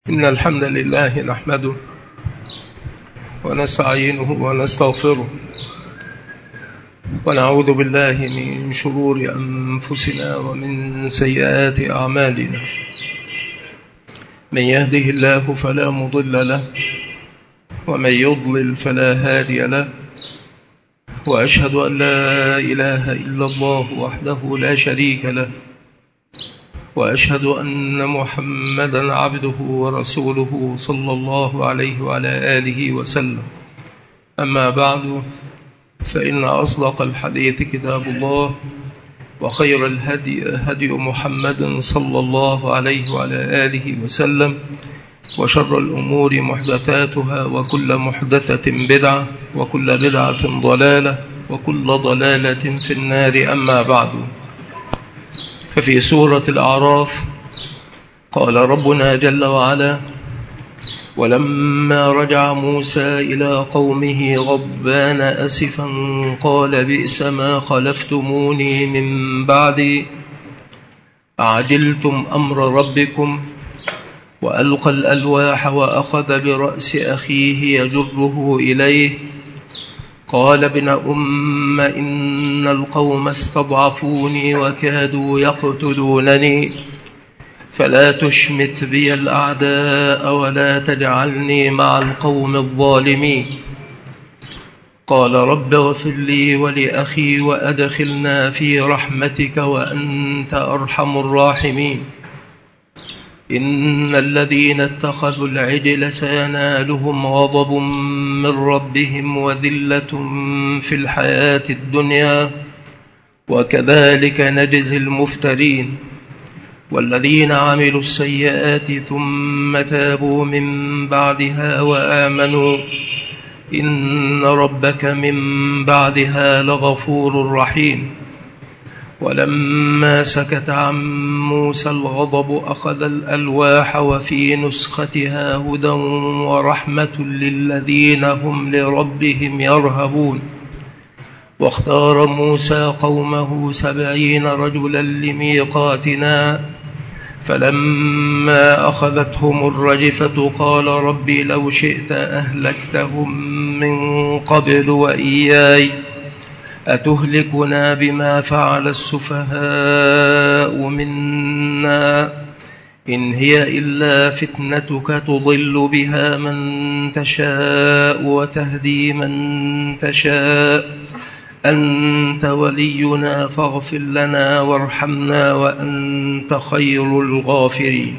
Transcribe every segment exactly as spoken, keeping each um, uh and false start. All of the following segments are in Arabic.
إن الحمد لله نحمده ونستعينه ونستغفره ونعوذ بالله من شرور أنفسنا ومن سيئات أعمالنا. من يهده الله فلا مضل له ومن يضلل فلا هادي له، وأشهد أن لا إله إلا الله وحده لا شريك له، وأشهد أن محمدًا عبده ورسوله صلى الله عليه وعلى آله وسلم. أما بعد، فإن أصدق الحديث كتاب الله، وخير الهدي هدي محمد صلى الله عليه وعلى آله وسلم، وشر الأمور محدثاتها، وكل محدثة بدعة، وكل بدعة ضلالة، وكل ضلالة في النار. أما بعد، ففي سورة الأعراف قال ربنا جل وعلا: ولما رجع موسى إلى قومه غضبان أسفا قال بئس ما خلفتموني من بعدي أعجلتم أمر ربكم، وألقى الألواح وأخذ برأس أخيه يجره إليه قال ابن أم إن القوم استضعفوني وكادوا يقتلونني فلا تشمت بي الأعداء ولا تجعلني مع القوم الظالمين. قال رب اغفر لي ولأخي وأدخلنا في رحمتك وأنت أرحم الراحمين. إن الذين اتخذوا العجل سينالهم غضب من ربهم وذلة في الحياة الدنيا وكذلك نجزي المفترين. والذين عملوا السيئات ثم تابوا من بعدها وآمنوا إن ربك من بعدها لغفور رحيم. ولما سكت عن موسى الغضب أخذ الألواح وفي نسختها هدى ورحمة للذين هم لربهم يرهبون. واختار موسى قومه سبعين رجلا لميقاتنا فلما أخذتهم الرجفة قال ربي لو شئت أهلكتهم من قبل وإياي أتهلكنا بما فعل السفهاء منا إن هي إلا فتنتك تضل بها من تشاء وتهدي من تشاء أنت ولينا فاغفر لنا وارحمنا وأنت خير الغافرين.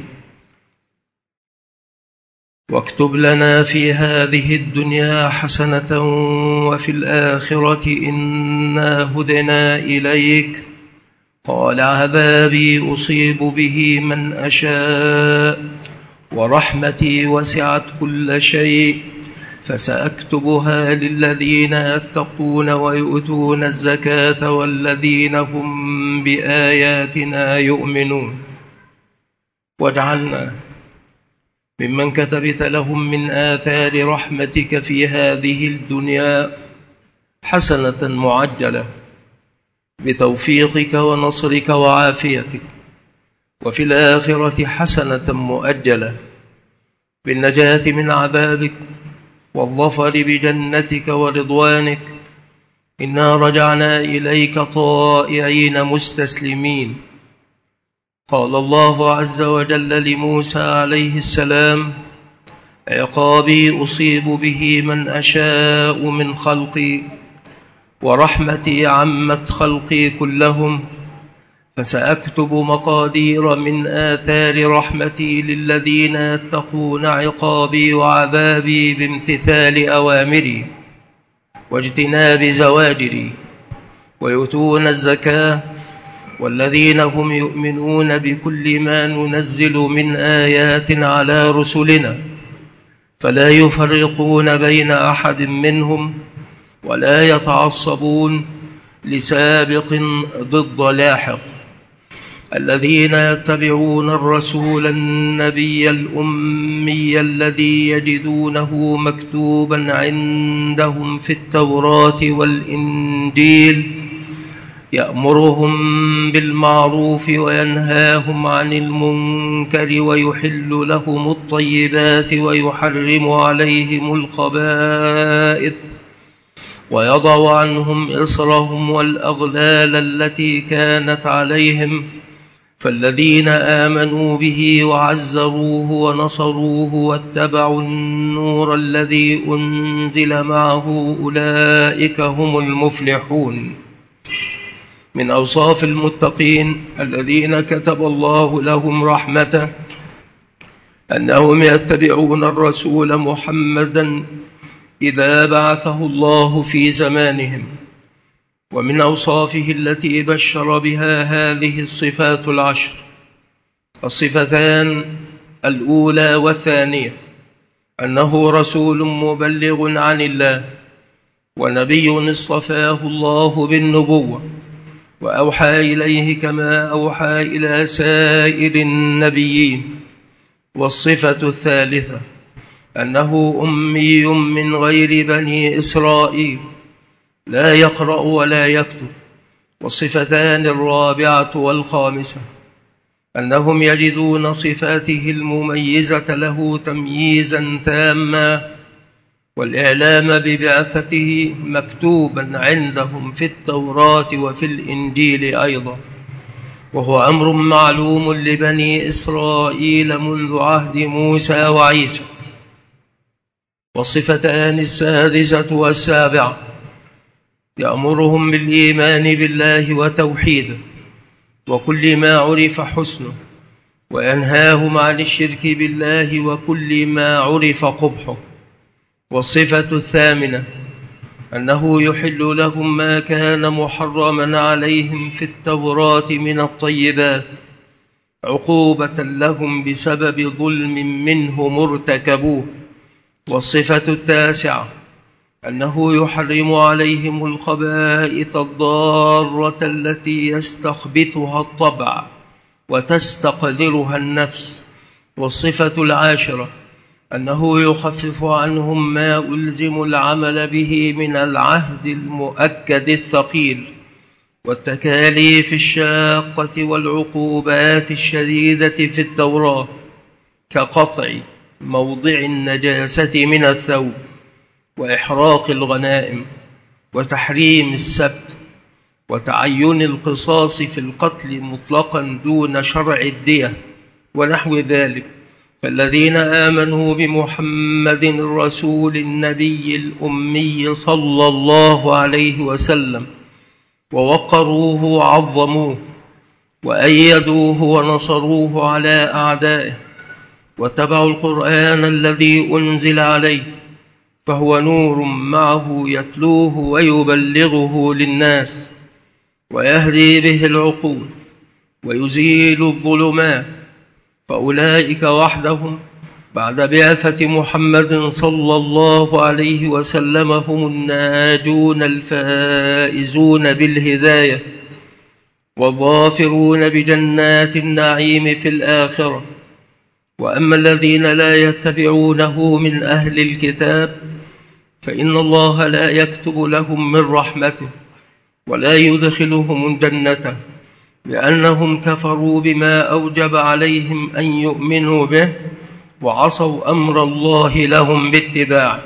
واكتب لنا في هذه الدنيا حسنة وفي الآخرة إنا هدنا إليك. قال عذابي أصيب به من أشاء ورحمتي وسعت كل شيء فسأكتبها للذين يتقون ويؤتون الزكاة والذين هم بآياتنا يؤمنون. واجعلنا ممن كتبت لهم من آثار رحمتك في هذه الدنيا حسنة معجلة بتوفيقك ونصرك وعافيتك، وفي الآخرة حسنة مؤجلة بالنجاة من عذابك والظفر بجنتك ورضوانك. إنا رجعنا إليك طائعين مستسلمين. قال الله عز وجل لموسى عليه السلام: عقابي أصيب به من أشاء من خلقي ورحمتي عمت خلقي كلهم فسأكتب مقادير من آثار رحمتي للذين يتقون عقابي وعذابي بامتثال أوامري واجتناب زواجري ويؤتون الزكاة والذين هم يؤمنون بكل ما ننزل من آيات على رسلنا فلا يفرقون بين أحد منهم ولا يتعصبون لسابق ضد لاحق. الذين يتبعون الرسول النبي الأمي الذي يجدونه مكتوبا عندهم في التوراة والإنجيل يأمرهم بالمعروف وينهاهم عن المنكر ويحل لهم الطيبات ويحرم عليهم الخبائث ويضع عنهم إصرهم والأغلال التي كانت عليهم فالذين آمنوا به وعزروه ونصروه واتبعوا النور الذي أنزل معه أولئك هم المفلحون. من أوصاف المتقين الذين كتب الله لهم رحمته أنهم يتبعون الرسول محمدا إذا بعثه الله في زمانهم. ومن أوصافه التي بشر بها هذه الصفات العشر الصفتان الأولى والثانية أنه رسول مبلغ عن الله ونبي اصطفاه الله بالنبوة وأوحى إليه كما أوحى إلى سائر النبيين. والصفة الثالثة أنه أمي من غير بني إسرائيل لا يقرأ ولا يكتب. والصفتان الرابعة والخامسة أنهم يجدون صفاته المميزة له تمييزا تاما والإعلام ببعثته مكتوبا عندهم في التوراة وفي الإنجيل أيضا، وهو أمر معلوم لبني إسرائيل منذ عهد موسى وعيسى. والصفتان السادسة والسابعة يأمرهم بالإيمان بالله وتوحيده وكل ما عرف حسنه وينهاهم عن الشرك بالله وكل ما عرف قبحه. والصفة الثامنة أنه يحل لهم ما كان محرما عليهم في التوراة من الطيبات عقوبة لهم بسبب ظلم منهم ارتكبوه. والصفة التاسعة أنه يحرم عليهم الخبائث الضارة التي يستخبثها الطبع وتستقذرها النفس. والصفة العاشرة أنه يخفف عنهم ما ألزم العمل به من العهد المؤكد الثقيل والتكاليف الشاقة والعقوبات الشديدة في التوراة كقطع موضع النجاسة من الثوب وإحراق الغنائم وتحريم السبت وتعين القصاص في القتل مطلقا دون شرع الدية ونحو ذلك. فالذين آمنوا بمحمد الرسول النبي الأمي صلى الله عليه وسلم ووقروه وعظموه وأيدوه ونصروه على أعدائه واتبعوا القرآن الذي أنزل عليه فهو نور معه يتلوه ويبلغه للناس ويهدي به العقول ويزيل الظلمات. فأولئك وحدهم بعد بعثة محمد صلى الله عليه وسلم هم الناجون الفائزون بالهداية والظافرون بجنات النعيم في الآخرة. وأما الذين لا يتبعونه من أهل الكتاب فإن الله لا يكتب لهم من رحمته ولا يدخلهم الجنة لأنهم كفروا بما أوجب عليهم أن يؤمنوا به وعصوا أمر الله لهم باتباعه.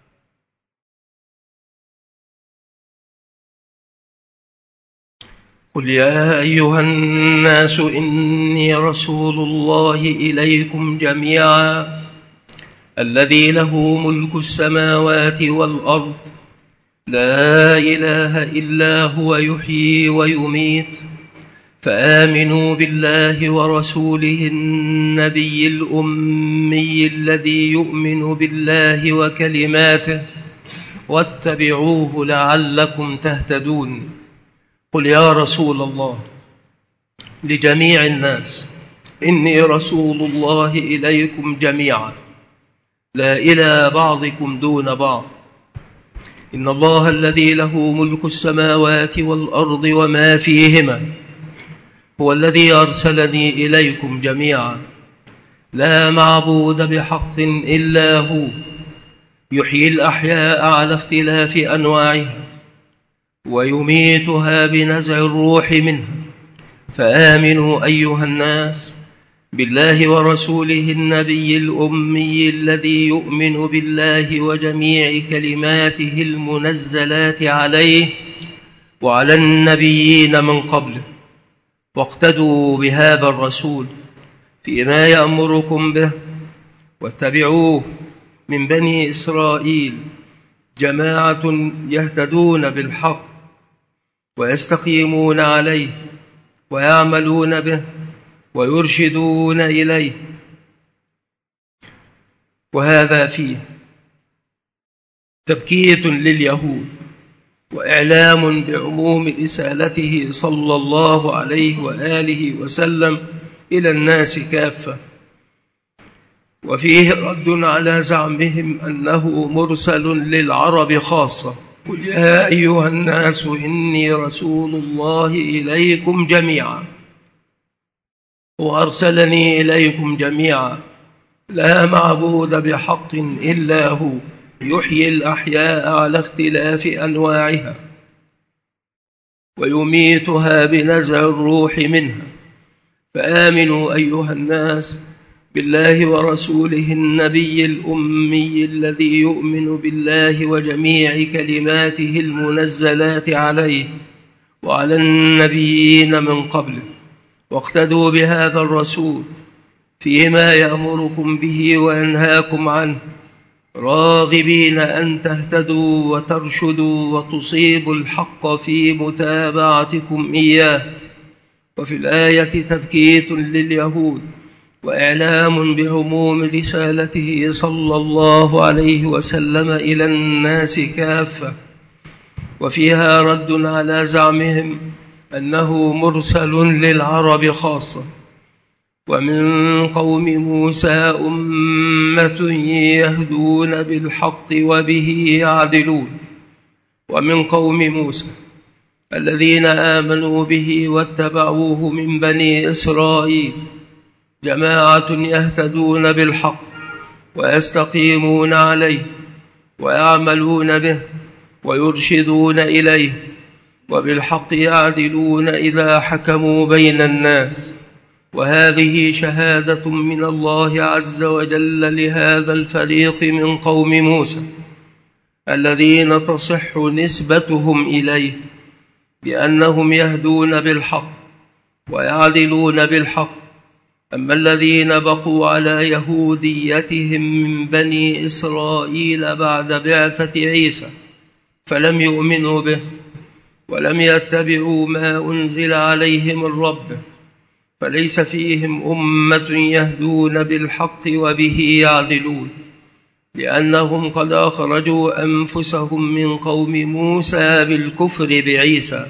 قل يا أيها الناس إني رسول الله إليكم جميعا الذي له ملك السماوات والأرض لا إله إلا هو يحيي ويميت فآمنوا بالله ورسوله النبي الأمي الذي يؤمن بالله وكلماته واتبعوه لعلكم تهتدون. قل يا رسول الله لجميع الناس إني رسول الله إليكم جميعا لا إلى بعضكم دون بعض. إن الله الذي له ملك السماوات والأرض وما فيهما هو الذي أرسلني إليكم جميعا لا معبود بحق إلا هو يحيي الأحياء على اختلاف أنواعها ويميتها بنزع الروح منها. فآمنوا أيها الناس بالله ورسوله النبي الأمي الذي يؤمن بالله وجميع كلماته المنزلات عليه وعلى النبيين من قبله، واقتدوا بهذا الرسول فيما يأمركم به، واتبعوه من بني إسرائيل جماعة يهتدون بالحق ويستقيمون عليه ويعملون به ويرشدون إليه. وهذا فيه تبكيت لليهود وإعلام بعموم رسالته صلى الله عليه وآله وسلم إلى الناس كافة، وفيه رد على زعمهم أنه مرسل للعرب خاصة. قل يا أيها الناس إني رسول الله إليكم جميعا وأرسلني إليكم جميعا لا معبود بحق إلا هو يحيي الأحياء على اختلاف أنواعها ويميتها بنزع الروح منها. فآمنوا أيها الناس بالله ورسوله النبي الأمي الذي يؤمن بالله وجميع كلماته المنزلات عليه وعلى النبيين من قبله، واقتدوا بهذا الرسول فيما يأمركم به وينهاكم عنه، راغبين أن تهتدوا وترشدوا وتصيبوا الحق في متابعتكم إياه. وفي الآية تبكيت لليهود وإعلام بعموم رسالته صلى الله عليه وسلم إلى الناس كافة، وفيها رد على زعمهم أنه مرسل للعرب خاصة. ومن قوم موسى أمة يهدون بالحق وبه يعدلون. ومن قوم موسى الذين آمنوا به واتبعوه من بني إسرائيل جماعة يهتدون بالحق ويستقيمون عليه ويعملون به ويرشدون إليه، وبالحق يعدلون إذا حكموا بين الناس. وهذه شهادة من الله عز وجل لهذا الفريق من قوم موسى الذين تصح نسبتهم إليه بأنهم يهدون بالحق ويعدلون بالحق. أما الذين بقوا على يهوديتهم من بني إسرائيل بعد بعثة عيسى فلم يؤمنوا به ولم يتبعوا ما أنزل عليه من ربه، فليس فيهم أمة يهدون بالحق وبه يعدلون، لأنهم قد أخرجوا أنفسهم من قوم موسى بالكفر بعيسى.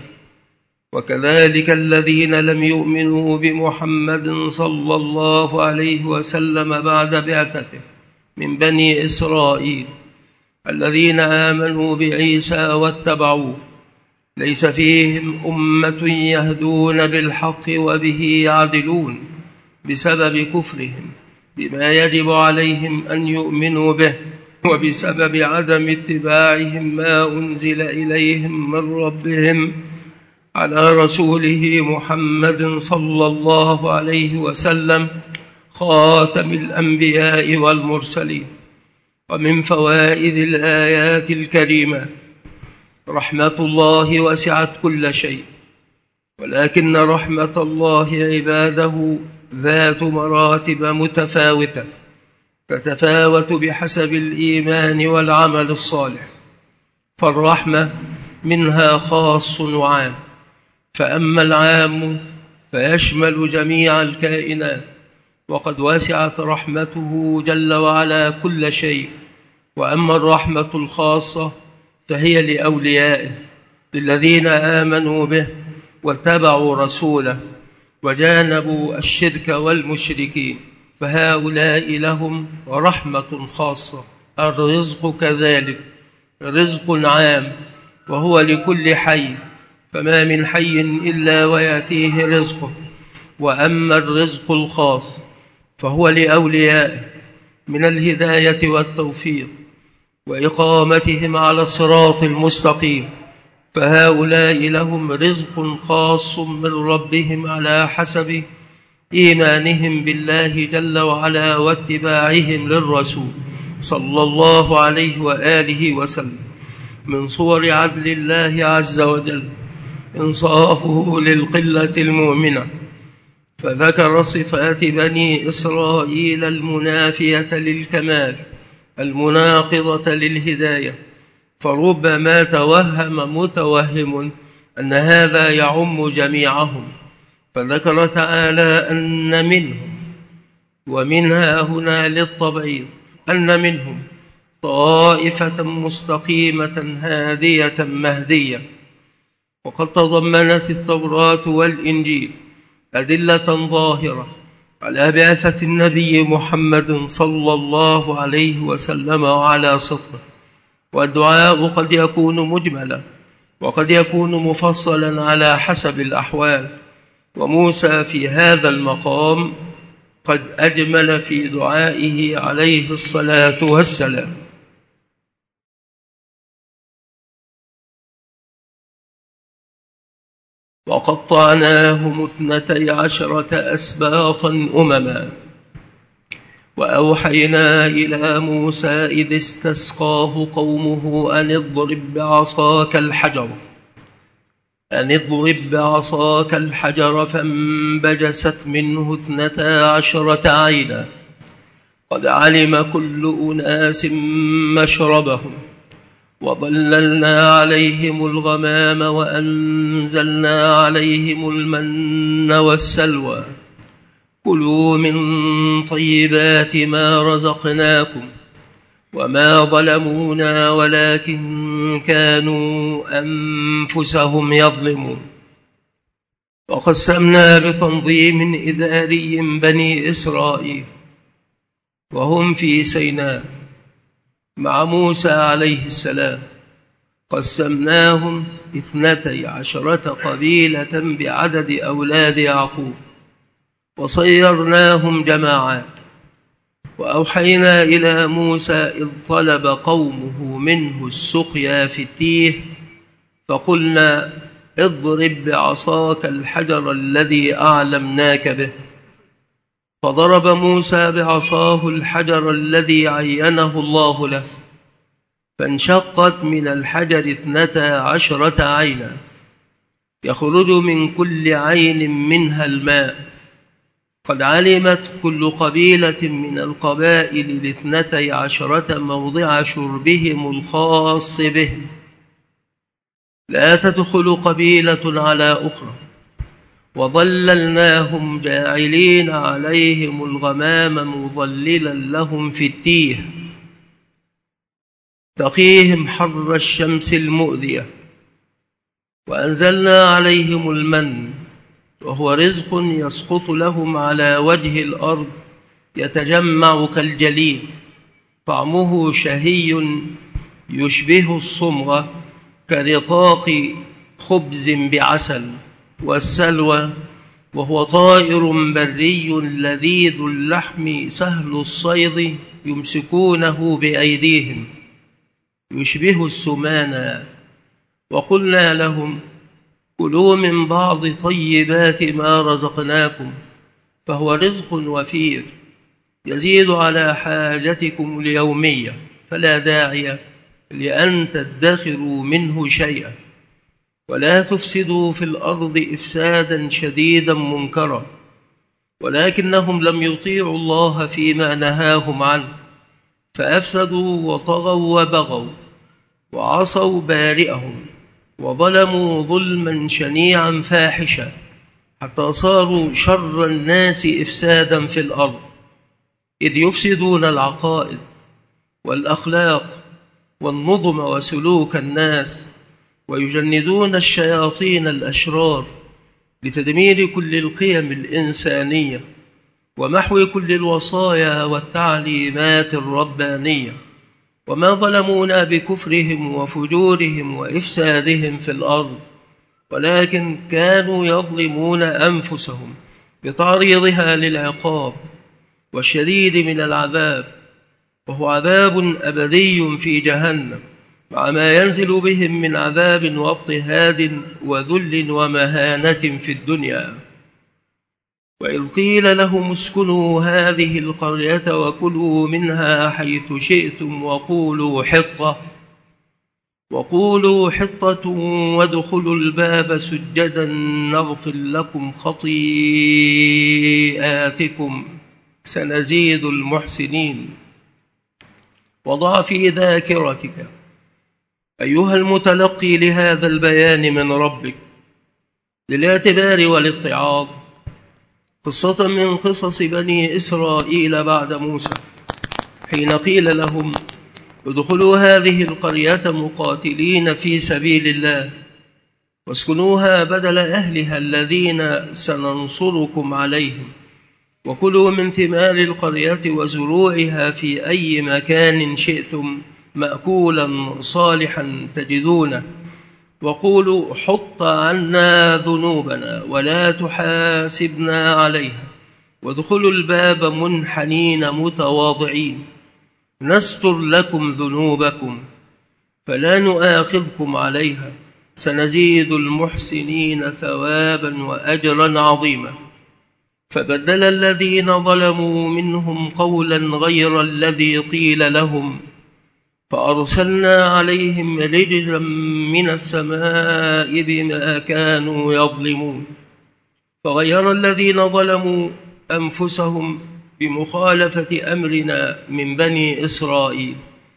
وكذلك الذين لم يؤمنوا بمحمد صلى الله عليه وسلم بعد بعثته من بني إسرائيل الذين آمنوا بعيسى واتبعوه، ليس فيهم أمة يهدون بالحق وبه يعدلون بسبب كفرهم بما يجب عليهم أن يؤمنوا به، وبسبب عدم اتباعهم ما أنزل إليهم من ربهم على رسوله محمد صلى الله عليه وسلم خاتم الأنبياء والمرسلين. ومن فوائد الآيات الكريمات رحمة الله وسعت كل شيء، ولكن رحمة الله عباده ذات مراتب متفاوتة تتفاوت بحسب الإيمان والعمل الصالح. فالرحمة منها خاص وعام، فأما العام فيشمل جميع الكائنات، وقد وسعت رحمته جل وعلا كل شيء. وأما الرحمة الخاصة فهي لأوليائه للذين آمنوا به واتبعوا رسوله وجانبوا الشرك والمشركين، فهؤلاء لهم رحمة خاصة. الرزق كذلك رزق عام وهو لكل حي، فما من حي إلا ويأتيه رزقه. وأما الرزق الخاص فهو لأوليائه من الهداية والتوفيق وإقامتهم على الصراط المستقيم، فهؤلاء لهم رزق خاص من ربهم على حسب إيمانهم بالله جل وعلا واتباعهم للرسول صلى الله عليه وآله وسلم. من صور عدل الله عز وجل إنصافه للقلة المؤمنة، فذكر صفات بني إسرائيل المنافية للكمال المناقضة للهداية، فربما توهم متوهم أن هذا يعم جميعهم، فذكر تعالى أن منهم، ومنها هنا للتبعيض، أن منهم طائفة مستقيمة هادية مهدية. وقد تضمنت التوراة والإنجيل أدلة ظاهرة على بعثة النبي محمد صلى الله عليه وسلم وعلى صدقه، والدعاء قد يكون مجملا وقد يكون مفصلا على حسب الأحوال، وموسى في هذا المقام قد أجمل في دعائه عليه الصلاة والسلام. وقطعناهم اثنتي عشرة أسباطا أمما، وأوحينا إلى موسى إذ استسقاه قومه أن اضرب بعصاك الحجر أن اضرب بعصاك الحجر فانبجست منه اثنتا عشرة عينا قد علم كل أناس مشربهم وظللنا عليهم الغمام وأنزلنا عليهم المن والسلوى كلوا من طيبات ما رزقناكم وما ظلمونا ولكن كانوا أنفسهم يظلمون. وقسمنا بتنظيم إداري بني إسرائيل وهم في سيناء مع موسى عليه السلام، قسمناهم اثنتي عشرة قبيلة بعدد أولاد يعقوب وصيرناهم جماعات. وأوحينا إلى موسى إذ طلب قومه منه السقيا في التيه فقلنا اضرب بعصاك الحجر الذي أعلمناك به، فضرب موسى بعصاه الحجر الذي عينه الله له فانشقت من الحجر اثنتا عشرة عينا يخرج من كل عين منها الماء. قد علمت كل قبيلة من القبائل الاثنتي عشرة موضع شربهم الخاص بهم، لا تدخل قبيلة على أخرى. وظللناهم جاعلين عليهم الغمام مظللا لهم في التيه تقيهم حر الشمس المؤذية، وأنزلنا عليهم المن وهو رزق يسقط لهم على وجه الأرض يتجمع كالجليد طعمه شهي يشبه الصمغ كرقاق خبز بعسل، والسلوى وهو طائر بري لذيذ اللحم سهل الصيد يمسكونه بأيديهم يشبه السمانة. وقلنا لهم كلوا من بعض طيبات ما رزقناكم فهو رزق وفير يزيد على حاجتكم اليومية، فلا داعي لأن تدخروا منه شيئا، ولا تفسدوا في الأرض إفسادا شديدا منكرا. ولكنهم لم يطيعوا الله فيما نهاهم عنه فأفسدوا وطغوا وبغوا وعصوا بارئهم وظلموا ظلما شنيعا فاحشا حتى صاروا شر الناس إفسادا في الأرض، إذ يفسدون العقائد والأخلاق والنظم وسلوك الناس، ويجندون الشياطين الأشرار لتدمير كل القيم الإنسانية ومحو كل الوصايا والتعليمات الربانية. وما ظلمونا بكفرهم وفجورهم وإفسادهم في الأرض، ولكن كانوا يظلمون أنفسهم بتعريضها للعقاب والشديد من العذاب، وهو عذاب أبدي في جهنم مع ما ينزل بهم من عذاب واضطهاد وذل ومهانة في الدنيا. وإذ قيل لهم اسكنوا هذه القرية وكلوا منها حيث شئتم وقولوا حطة وقولوا حطة وادخلوا الباب سجدا نغفر لكم خطيئاتكم سنزيد المحسنين. وضع في ذاكرتك أيها المتلقي لهذا البيان من ربك للاعتبار والاتعاظ قصة من قصص بني إسرائيل بعد موسى، حين قيل لهم ادخلوا هذه القرية مقاتلين في سبيل الله واسكنوها بدل أهلها الذين سننصركم عليهم، وكلوا من ثمار القرية وزروعها في أي مكان شئتم مأكولا صالحا تجدونه، وقولوا حط عنا ذنوبنا ولا تحاسبنا عليها، وادخلوا الباب منحنين متواضعين نستر لكم ذنوبكم فلا نؤاخذكم عليها سنزيد المحسنين ثوابا وأجرا عظيما. فبدل الذين ظلموا منهم قولا غير الذي قيل لهم فأرسلنا عليهم رجزا من السماء بما كانوا يظلمون. فغير الذين ظلموا أنفسهم بمخالفة أمرنا من بني إسرائيل،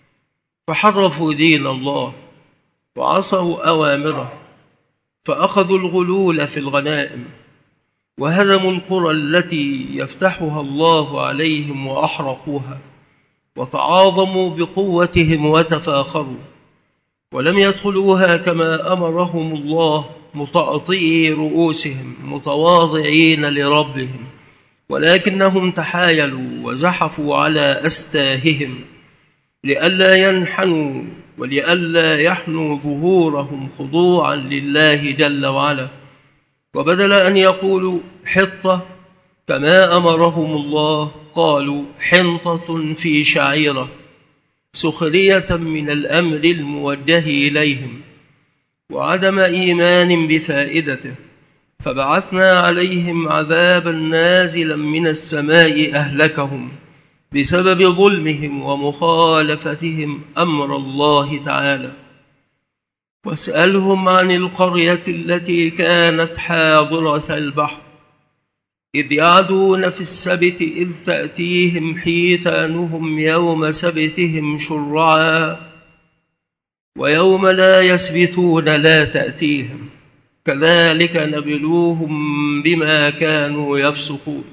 فحرفوا دين الله وعصوا أوامره، فأخذوا الغلول في الغنائم وهدموا القرى التي يفتحها الله عليهم وأحرقوها، وتعاظموا بقوتهم وتفاخروا، ولم يدخلوها كما أمرهم الله مطأطئي رؤوسهم متواضعين لربهم، ولكنهم تحايلوا وزحفوا على أستاههم لئلا ينحنوا ولئلا يحنوا ظهورهم خضوعا لله جل وعلا. وبدل أن يقولوا حطة كما أمرهم الله قالوا حنطة في شعيرة سخرية من الأمر الموجه إليهم وعدم إيمان بفائدته. فبعثنا عليهم عذابا نازلا من السماء أهلكهم بسبب ظلمهم ومخالفتهم أمر الله تعالى. واسألهم عن القرية التي كانت حاضرة البحر إذ يعدون في السبت إذ تأتيهم حيتانهم يوم سبتهم شرعا ويوم لا يسبتون لا تأتيهم كذلك نبلوهم بما كانوا يفسقون.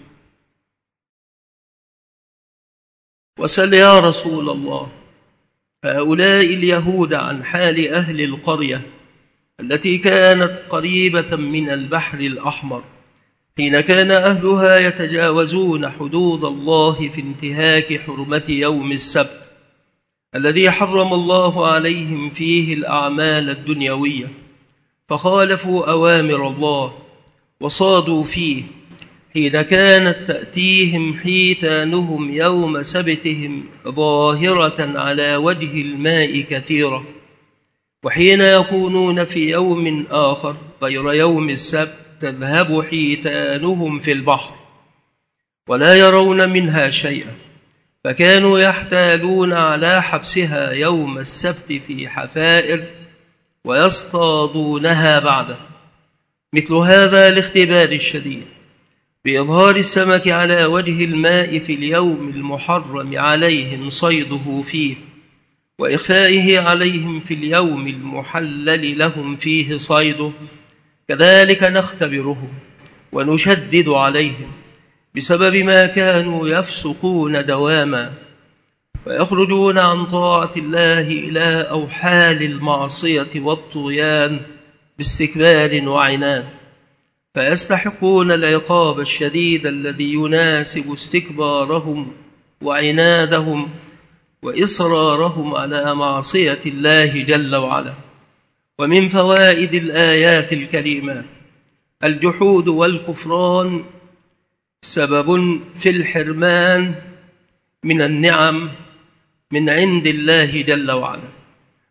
وسل يا رسول الله هؤلاء اليهود عن حال أهل القرية التي كانت قريبة من البحر الأحمر حين كان أهلها يتجاوزون حدود الله في انتهاك حرمة يوم السبت الذي حرم الله عليهم فيه الأعمال الدنيوية، فخالفوا أوامر الله وصادوا فيه حين كانت تأتيهم حيتانهم يوم سبتهم ظاهرة على وجه الماء كثيرة، وحين يكونون في يوم آخر غير يوم السبت تذهب حيتانهم في البحر ولا يرون منها شيئا، فكانوا يحتالون على حبسها يوم السبت في حفائر ويصطادونها بعده. مثل هذا الاختبار الشديد بإظهار السمك على وجه الماء في اليوم المحرم عليهم صيده فيه وإخفائه عليهم في اليوم المحلل لهم فيه صيده، كذلك نختبرهم ونشدد عليهم بسبب ما كانوا يفسقون دواما ويخرجون عن طاعة الله إلى أوحال المعصية والطغيان باستكبار وعناد، فيستحقون العقاب الشديد الذي يناسب استكبارهم وعنادهم وإصرارهم على معصية الله جل وعلا. ومن فوائد الآيات الكريمات الجحود والكفران سبب في الحرمان من النعم من عند الله جل وعلا،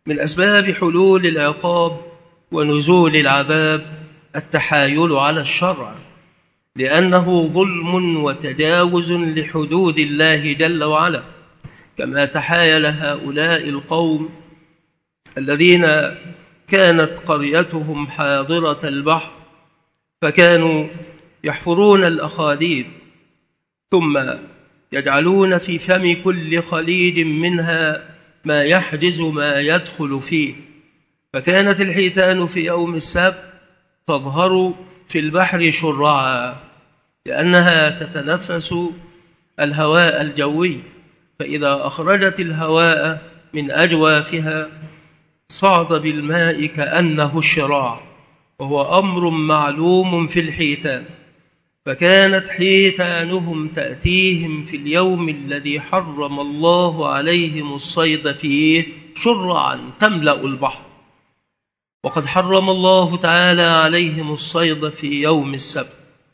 من أسباب حلول العقاب ونزول العذاب التحايل على الشرع، لأنه ظلم وتجاوز لحدود الله جل وعلا، كما تحايل هؤلاء القوم الذين كانت قريتهم حاضرة البحر، فكانوا يحفرون الأخاديد ثم يجعلون في فم كل خليج منها ما يحجز ما يدخل فيه، فكانت الحيتان في يوم السبت تظهر في البحر شرعا لأنها تتنفس الهواء الجوي، فإذا أخرجت الهواء من أجوافها صعد بالماء كأنه الشراع، وهو أمر معلوم في الحيتان. فكانت حيتانهم تأتيهم في اليوم الذي حرم الله عليهم الصيد فيه شرعا تملأ البحر، وقد حرم الله تعالى عليهم الصيد في يوم السبت،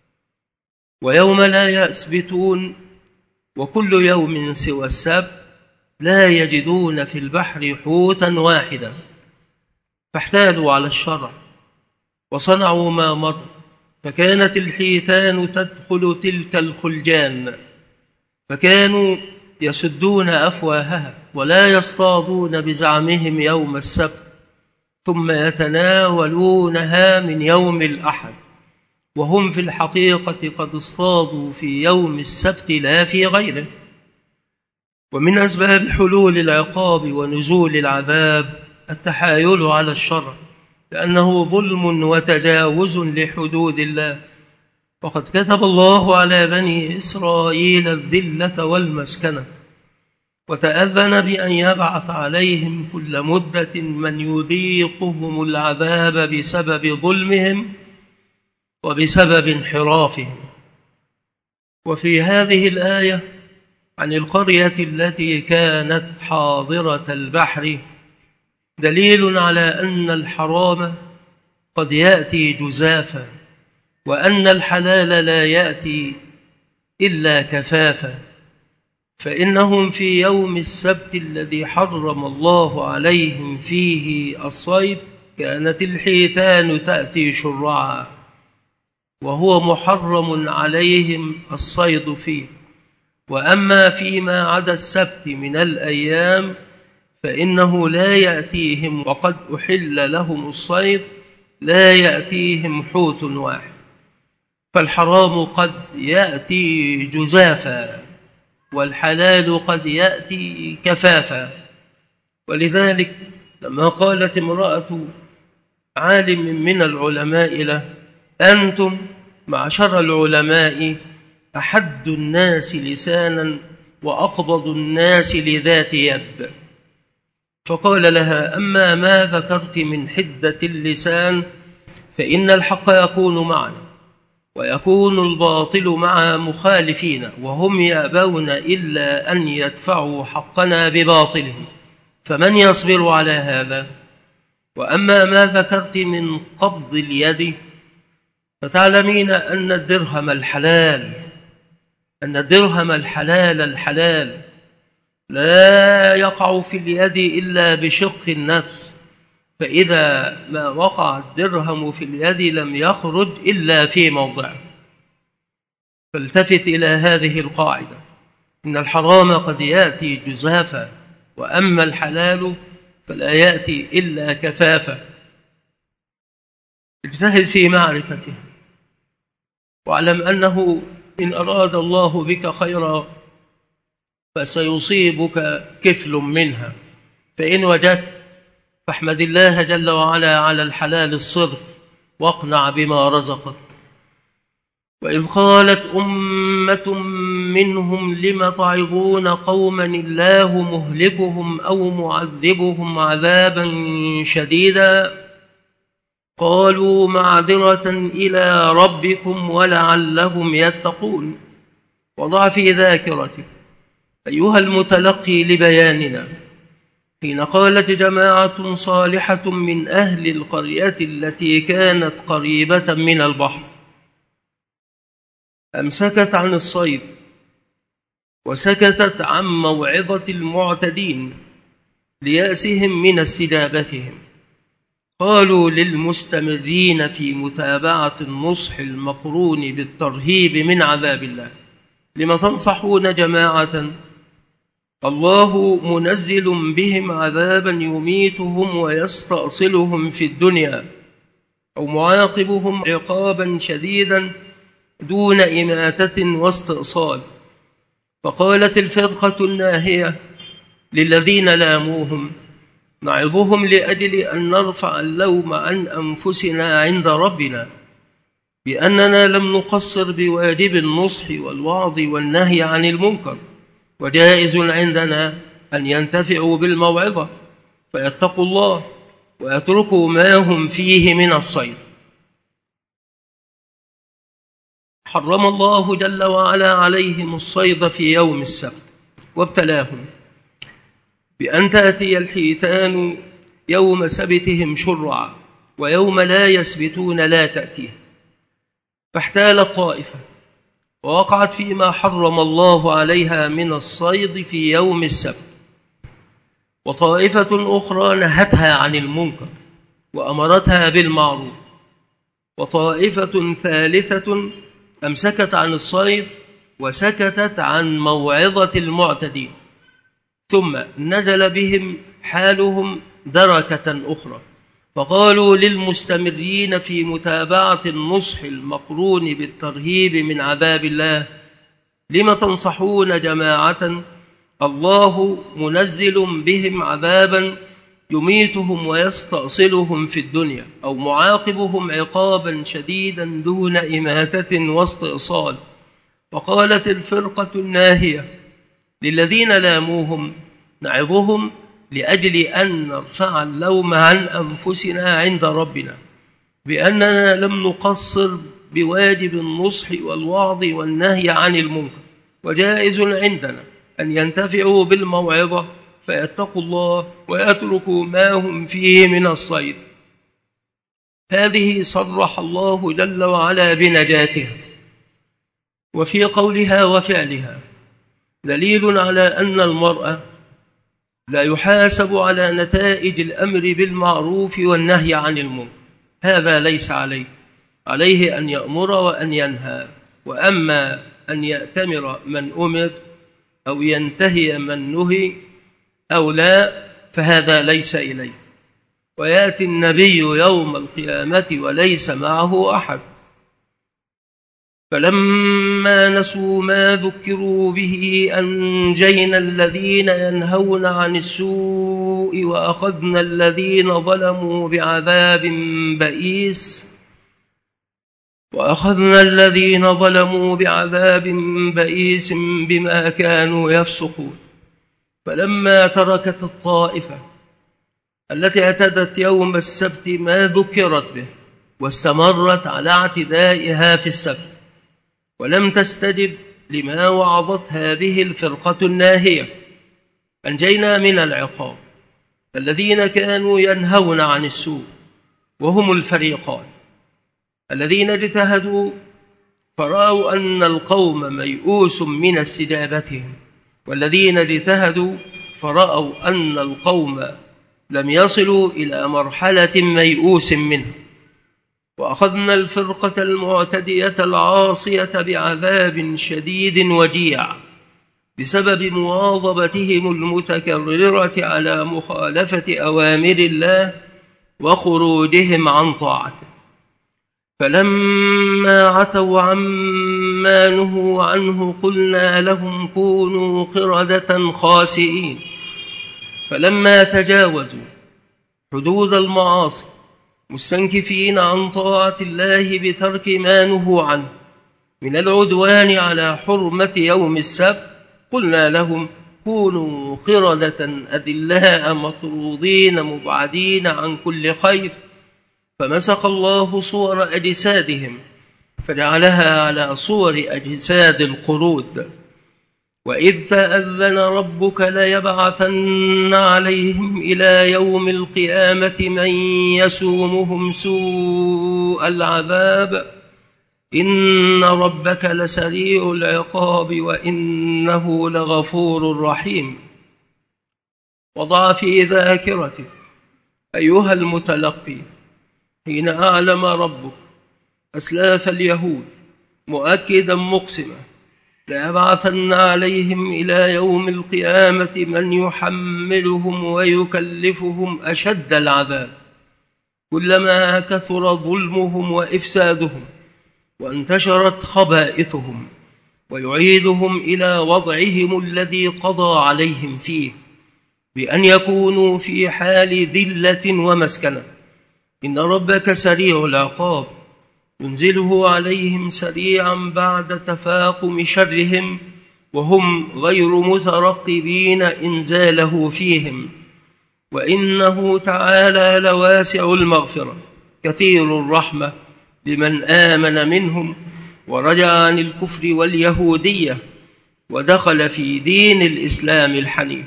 ويوم لا يسبتون وكل يوم سوى السبت لا يجدون في البحر حوتا واحدا، فاحتالوا على الشرع وصنعوا ما مر، فكانت الحيتان تدخل تلك الخلجان، فكانوا يسدون أفواهها ولا يصطادون بزعمهم يوم السبت، ثم يتناولونها من يوم الأحد، وهم في الحقيقة قد اصطادوا في يوم السبت لا في غيره. ومن أسباب حلول العقاب ونزول العذاب التحايل على الشرع، لأنه ظلم وتجاوز لحدود الله، وقد كتب الله على بني إسرائيل الذلة والمسكنة، وتأذن بأن يبعث عليهم كل مدة من يذيقهم العذاب بسبب ظلمهم وبسبب انحرافهم. وفي هذه الآية عن القرية التي كانت حاضرة البحر دليل على أن الحرام قد يأتي جزافا، وأن الحلال لا يأتي إلا كفافا، فإنهم في يوم السبت الذي حرم الله عليهم فيه الصيد كانت الحيتان تأتي شرعا، وهو محرم عليهم الصيد فيه. وأما فيما عدا السبت من الأيام فإنه لا يأتيهم، وقد أحل لهم الصيد لا يأتيهم حوت واحد، فالحرام قد يأتي جزافا والحلال قد يأتي كفافا. ولذلك لما قالت امرأة عالم من العلماء له: أنتم معشر العلماء أحد الناس لسانا وأقبض الناس لذات يد، فقال لها: أما ما ذكرت من حدة اللسان فإن الحق يكون معنا ويكون الباطل مع مخالفين، وهم يأبون إلا أن يدفعوا حقنا بباطلهم، فمن يصبر على هذا؟ وأما ما ذكرت من قبض اليد فتعلمين أن الدرهم الحلال أن الدرهم الحلال الحلال لا يقع في اليد إلا بشق النفس، فإذا ما وقع الدرهم في اليد لم يخرج إلا في موضعه. فالتفت إلى هذه القاعدة: إن الحرام قد يأتي جزافا، وأما الحلال فلا يأتي إلا كفافا. اجتهد في معرفته، واعلم أنه إن أراد الله بك خيرا فسيصيبك كفل منها، فإن وجدت فاحمد الله جل وعلا على الحلال الصرف واقنع بما رزقك. وإذ قالت أمة منهم لم تعظون قوما الله مهلكهم أو معذبهم عذابا شديدا قالوا معذرة إلى ربكم ولعلهم يتقون. وضع في ذاكرتك أيها المتلقي لبياننا حين قالت جماعة صالحة من أهل القرية التي كانت قريبة من البحر أمسكت عن الصيد وسكتت عن موعظة المعتدين، ليأسهم من استجابتهم. قالوا للمستمرين في متابعة النصح المقرون بالترهيب من عذاب الله: لم تنصحون جماعة الله منزل بهم عذابا يميتهم ويستأصلهم في الدنيا أو معاقبهم عقابا شديدا دون إماتة واستئصال؟ فقالت الفرقة الناهية للذين لاموهم: نعظهم لأجل أن نرفع اللوم عن أنفسنا عند ربنا بأننا لم نقصر بواجب النصح والوعظ والنهي عن المنكر، وجائز عندنا أن ينتفعوا بالموعظة فيتقوا الله ويتركوا ما هم فيه من الصيد. حرم الله جل وعلا عليهم الصيد في يوم السبت، وابتلاهم بأن تأتي الحيتان يوم سبتهم شرعا، ويوم لا يسبتون لا تأتيه. فاحتالت طائفة ووقعت فيما حرم الله عليها من الصيد في يوم السبت، وطائفة أخرى نهتها عن المنكر وأمرتها بالمعروف، وطائفة ثالثة أمسكت عن الصيد وسكتت عن موعظة المعتدين. ثم نزل بهم حالهم دركة أخرى، فقالوا للمستمرين في متابعة النصح المقرون بالترهيب من عذاب الله: لم تنصحون جماعة الله منزل بهم عذابا يميتهم ويستأصلهم في الدنيا أو معاقبهم عقابا شديدا دون إماتة واستئصال؟ فقالت الفرقة الناهية للذين لاموهم: نعظهم لأجل أن نرفع اللوم عن أنفسنا عند ربنا بأننا لم نقصر بواجب النصح والوعظ والنهي عن المنكر، وجائز عندنا أن ينتفعوا بالموعظة فيتقوا الله ويتركوا ما هم فيه من الصيد. هذه صرح الله جل وعلا بنجاتها، وفي قولها وفعلها دليل على أن المرء لا يحاسب على نتائج الأمر بالمعروف والنهي عن المنكر، هذا ليس عليه، عليه أن يأمر وأن ينهى. وأما أن يأتمر من أمر أو ينتهي من نهي أو لا فهذا ليس إليه. ويأتي النبي يوم القيامة وليس معه أحد. فلما نسوا ما ذكروا به أنجينا الذين ينهون عن السوء وأخذنا الذين ظلموا بعذاب بئيس وأخذنا الذين ظلموا بعذاب بئيس بما كانوا يفسقون. فلما تركت الطائفة التي اعتدت يوم السبت ما ذكرت به واستمرت على اعتدائها في السبت ولم تستجب لما وعظتها به الفرقة الناهية، أنجينا من العقاب الذين كانوا ينهون عن السوء، وهم الفريقان: الذين اجتهدوا فرأوا أن القوم ميؤوس من استجابتهم، والذين اجتهدوا فرأوا أن القوم لم يصلوا إلى مرحلة ميؤوس منه. وأخذنا الفرقة المعتدية العاصية بعذاب شديد وجيع بسبب مواظبتهم المتكررة على مخالفة أوامر الله وخروجهم عن طاعته. فلما عتوا عما نهوا عنه قلنا لهم كونوا قردة خاسئين. فلما تجاوزوا حدود المعاصي مستنكفين عن طاعة الله بترك ما نهوا عنه من العدوان على حرمة يوم السبت قلنا لهم كونوا قردة أذلاء مطرودين مبعدين عن كل خير. فمسخ الله صور أجسادهم فجعلها على صور أجساد القرود. وإذ تأذن ربك ليبعثن عليهم إلى يوم القيامة من يسومهم سوء العذاب إن ربك لسريع العقاب وإنه لغفور رحيم. وضع في ذاكرتك أيها المتلقي حين أعلم ربك أسلاف اليهود مؤكدا مقسما ليبعثن عليهم إلى يوم القيامة من يحملهم ويكلفهم أشد العذاب كلما كثر ظلمهم وإفسادهم وانتشرت خبائثهم، ويعيدهم إلى وضعهم الذي قضى عليهم فيه بأن يكونوا في حال ذلة ومسكنة. إن ربك سريع العقاب ينزله عليهم سريعا بعد تفاقم شرهم، وهم غير مترقبين إنزاله فيهم. وإنه تعالى لواسع المغفرة كثير الرحمة لمن آمن منهم ورجع عن الكفر واليهودية ودخل في دين الإسلام الحنيف.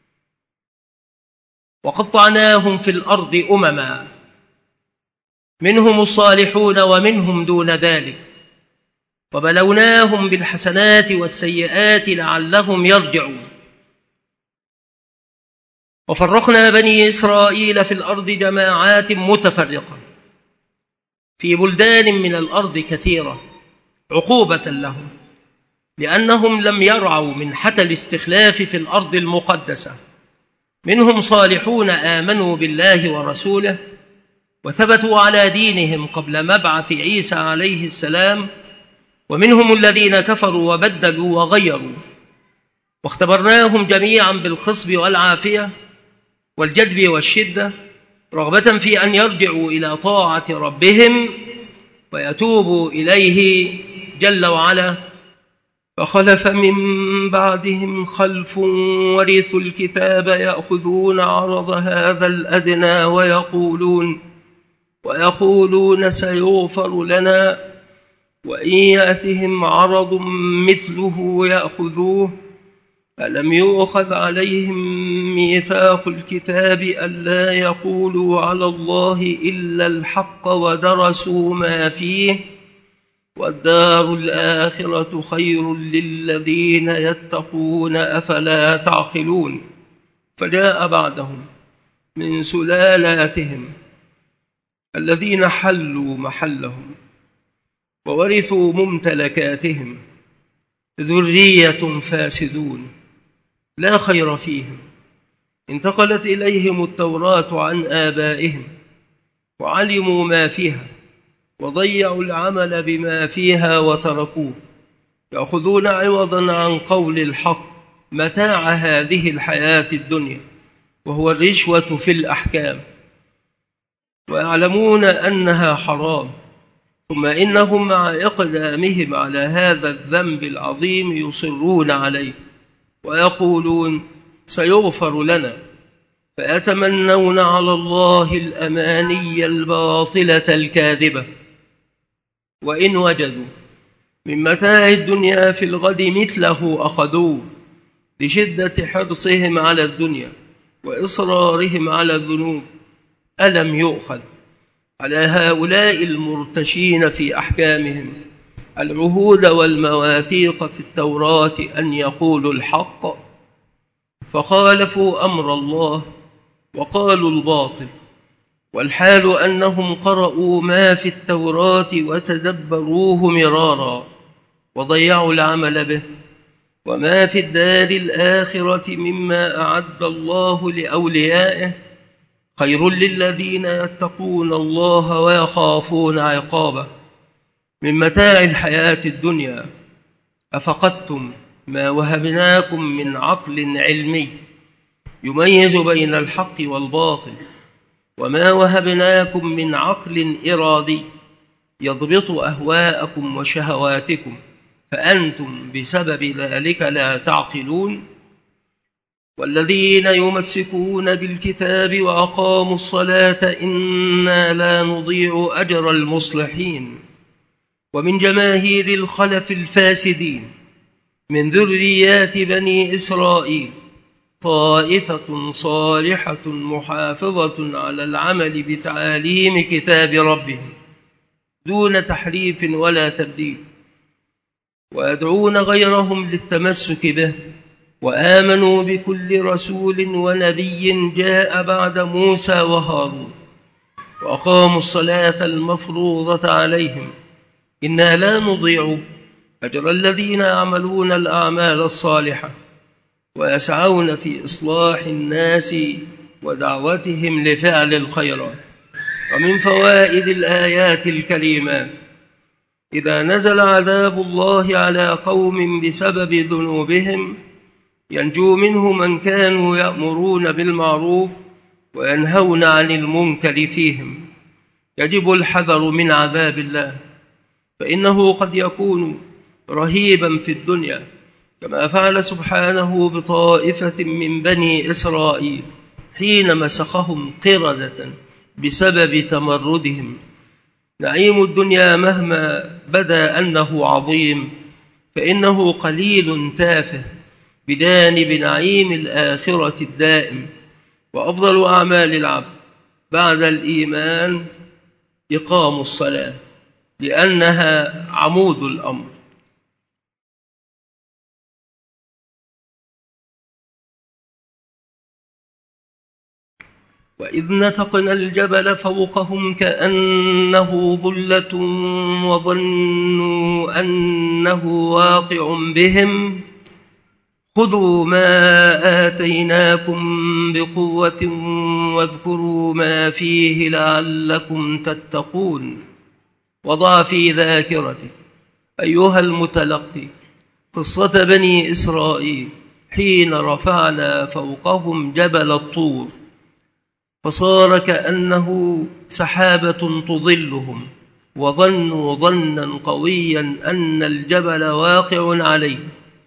وقطعناهم في الأرض أمما منهم الصالحون ومنهم دون ذلك، وبلوناهم بالحسنات والسيئات لعلهم يرجعون. وفرقنا بني إسرائيل في الأرض جماعات متفرقة في بلدان من الأرض كثيرة عقوبة لهم، لأنهم لم يرعوا منحة الاستخلاف في الأرض المقدسة. منهم صالحون آمنوا بالله ورسوله وثبتوا على دينهم قبل مبعث عيسى عليه السلام، ومنهم الذين كفروا وبدلوا وغيروا. واختبرناهم جميعا بالخصب والعافية والجدب والشدة، رغبة في أن يرجعوا إلى طاعة ربهم ويتوبوا إليه جل وعلا. فخلف من بعدهم خلف ورثوا الكتاب يأخذون عرض هذا الأدنى ويقولون ويقولون سيغفر لنا، وإن يأتهم عرض مثله يأخذوه. ألم يؤخذ عليهم ميثاق الكتاب ألا يقولوا على الله إلا الحق ودرسوا ما فيه، والدار الآخرة خير للذين يتقون أفلا تعقلون. فجاء بعدهم من سلالاتهم الذين حلوا محلهم وورثوا ممتلكاتهم ذرية فاسدون لا خير فيهم، انتقلت إليهم التوراة عن آبائهم وعلموا ما فيها وضيعوا العمل بما فيها وتركوه، يأخذون عوضا عن قول الحق متاع هذه الحياة الدنيا وهو الرشوة في الأحكام، ويعلمون أنها حرام، ثم إنهم مع إقدامهم على هذا الذنب العظيم يصرون عليه ويقولون سيغفر لنا، فيتمنون على الله الأماني الباطلة الكاذبة. وإن وجدوا من متاع الدنيا في الغد مثله أخذوه، لشدة حرصهم على الدنيا وإصرارهم على الذنوب. ألم يؤخذ على هؤلاء المرتشين في أحكامهم العهود والمواثيق في التوراة أن يقولوا الحق، فخالفوا أمر الله وقالوا الباطل، والحال أنهم قرأوا ما في التوراة وتدبروه مرارا وضيعوا العمل به. وما في الدار الآخرة مما أعد الله لأوليائه خير للذين يتقون الله ويخافون عقابه من متاع الحياة الدنيا. أفقدتم ما وهبناكم من عقل علمي يميز بين الحق والباطل، وما وهبناكم من عقل إرادي يضبط أهواءكم وشهواتكم، فأنتم بسبب ذلك لا تعقلون. والذين يمسكون بالكتاب وأقاموا الصلاة إنا لا نضيع أجر المصلحين. ومن جماهير الخلف الفاسدين من ذريات بني إسرائيل طائفة صالحة محافظة على العمل بتعاليم كتاب ربهم دون تحريف ولا تبديل، ويدعون غيرهم للتمسك به وآمنوا بكل رسول ونبي جاء بعد موسى وهارون وأقاموا الصلاة المفروضة عليهم إنا لا نضيع أجر الذين يعملون الأعمال الصالحة ويسعون في إصلاح الناس ودعوتهم لفعل الخيرات. ومن فوائد الآيات الكريمات إذا نزل عذاب الله على قوم بسبب ذنوبهم ينجو منه من كانوا يأمرون بالمعروف وينهون عن المنكر فيهم. يجب الحذر من عذاب الله فإنه قد يكون رهيبا في الدنيا كما فعل سبحانه بطائفة من بني إسرائيل حين مسخهم قردة بسبب تمردهم. نعيم الدنيا مهما بدا أنه عظيم فإنه قليل تافه بجانب نعيم الآخرة الدائم. وأفضل أعمال العبد بعد الإيمان إقام الصلاة لأنها عمود الأمر. وإذ نتقنا الجبل فوقهم كأنه ظلة وظنوا أنه واقع بهم خذوا ما آتيناكم بقوة واذكروا ما فيه لعلكم تتقون. وضع في ذاكرتك أيها المتلقي قصة بني إسرائيل حين رفعنا فوقهم جبل الطور فصار كأنه سحابة تظلهم وظنوا ظنا قويا أن الجبل واقع عليه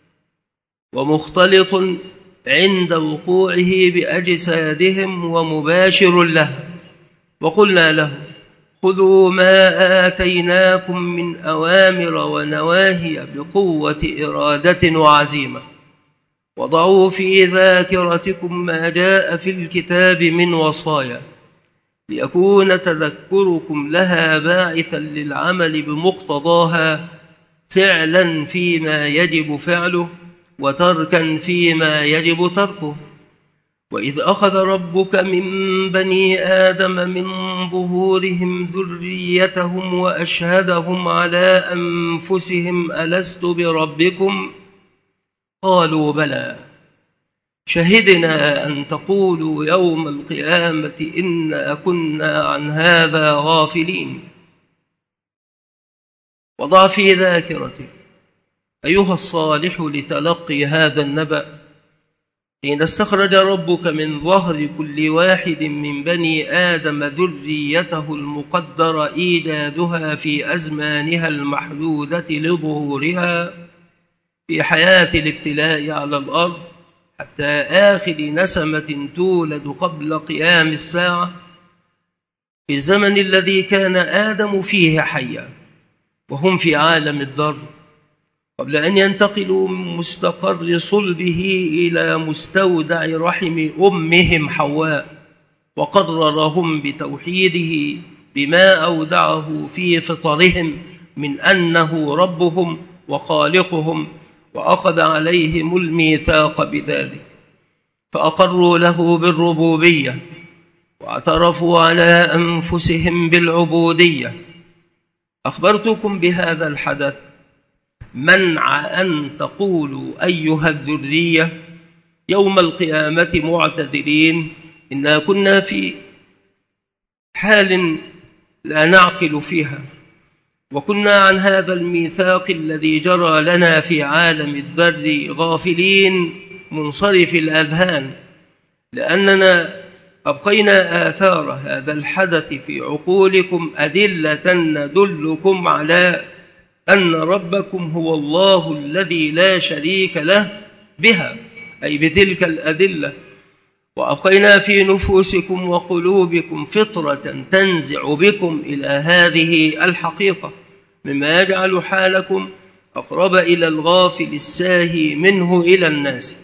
ومختلط عند وقوعه بأجسادهم ومباشر له. وقلنا له خذوا ما آتيناكم من أوامر ونواهي بقوة إرادة وعزيمة. وضعوا في ذاكرتكم ما جاء في الكتاب من وصايا ليكون تذكركم لها باعثا للعمل بمقتضاها فعلا فيما يجب فعله وتركا فيما يجب تركه. وإذ أخذ ربك من بني آدم من ظهورهم ذريتهم وأشهدهم على أنفسهم ألست بربكم قالوا بلى شهدنا أن تقولوا يوم القيامة إنا كنا عن هذا غافلين. وضع في ذاكرتك أيها الصالح لتلقي هذا النبأ حين استخرج ربك من ظهر كل واحد من بني آدم ذريته المقدر إيجادها في أزمانها المحدودة لظهورها في حياة الابتلاء على الأرض حتى آخر نسمة تولد قبل قيام الساعة في الزمن الذي كان آدم فيه حيا وهم في عالم الذر قبل أن ينتقلوا من مستقر صلبه إلى مستودع رحم أمهم حواء وقررهم بتوحيده بما أودعه في فطرهم من أنه ربهم وخالقهم وأخذ عليهم الميثاق بذلك فأقروا له بالربوبية واعترفوا على أنفسهم بالعبودية. أخبرتكم بهذا الحدث منع أن تقولوا أيها الذرية يوم القيامة معتذرين إنا كنا في حال لا نعقل فيها وكنا عن هذا الميثاق الذي جرى لنا في عالم الذر غافلين منصرف الأذهان لأننا أبقينا آثار هذا الحدث في عقولكم أدلة ندلكم على أن ربكم هو الله الذي لا شريك له بها أي بتلك الأدلة. وأبقينا في نفوسكم وقلوبكم فطرة تنزع بكم إلى هذه الحقيقة مما يجعل حالكم أقرب إلى الغافل الساهي منه إلى الناس.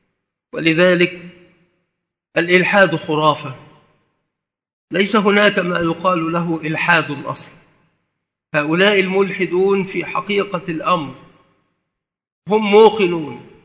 ولذلك الإلحاد خرافة ليس هناك ما يقال له إلحاد الأصل. هؤلاء الملحدون في حقيقة الأمر هم موقنون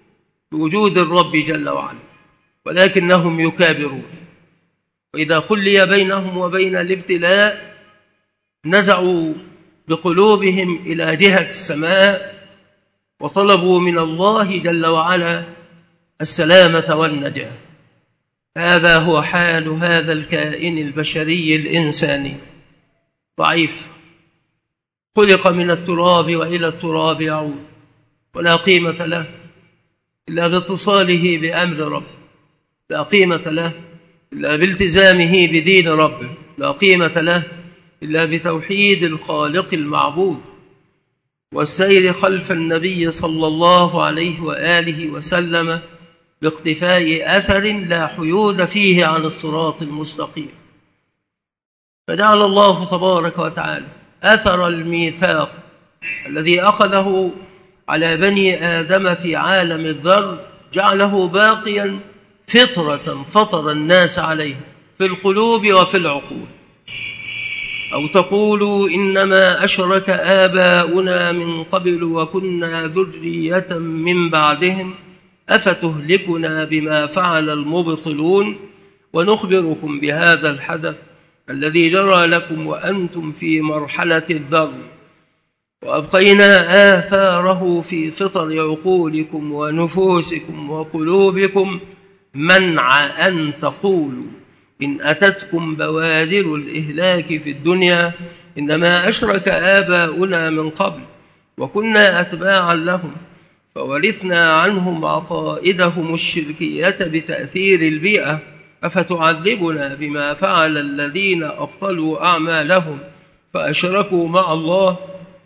بوجود الرب جل وعلا، ولكنهم يكابرون. وإذا خلي بينهم وبين الابتلاء نزعوا بقلوبهم إلى جهة السماء وطلبوا من الله جل وعلا السلامة والنجاة. هذا هو حال هذا الكائن البشري الإنساني، ضعيف، خلق من التراب وإلى التراب يعود، ولا قيمة له إلا باتصاله بأمر ربه، لا قيمة له إلا بالتزامه بدين ربه، لا قيمة له إلا بتوحيد الخالق المعبود والسير خلف النبي صلى الله عليه وآله وسلم باقتفاء أثر لا حيود فيه عن الصراط المستقيم. فجعل الله تبارك وتعالى أثر الميثاق الذي أخذه على بني آدم في عالم الذر، جعله باقيا فطرة فطر الناس عليه في القلوب وفي العقول. أو تقولوا إنما أشرك آباؤنا من قبل وكنا ذرية من بعدهم أفتهلكنا بما فعل المبطلون ونخبركم بهذا الحدث الذي جرى لكم وأنتم في مرحلة الذر، وأبقينا آثاره في فطر عقولكم ونفوسكم وقلوبكم منع أن تقولوا إن أتتكم بوادر الإهلاك في الدنيا إنما أشرك آباؤنا من قبل وكنا أتباعا لهم فورثنا عنهم عقائدهم الشركية بتأثير البيئة أفتعذبنا بما فعل الذين أبطلوا أعمالهم فأشركوا مع الله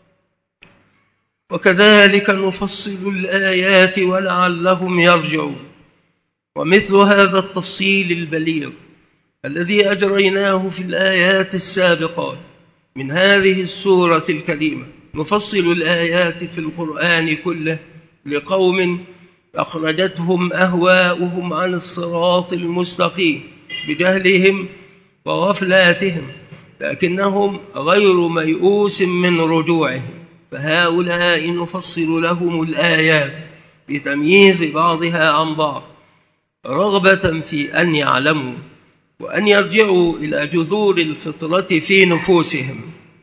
وكذلك نفصل الآيات ولعلهم يرجعون. ومثل هذا التفصيل البليغ الذي أجريناه في الآيات السابقات من هذه السورة الكريمة نفصل الآيات في القرآن كله لقوم أخرجتهم أهواؤهم عن الصراط المستقيم بجهلهم وغفلاتهم، لكنهم غير ميؤوس من رجوعهم، فهؤلاء نفصل لهم الآيات بتمييز بعضها عن بعض رغبة في أن يعلموا وأن يرجعوا إلى جذور الفطرة في نفوسهم.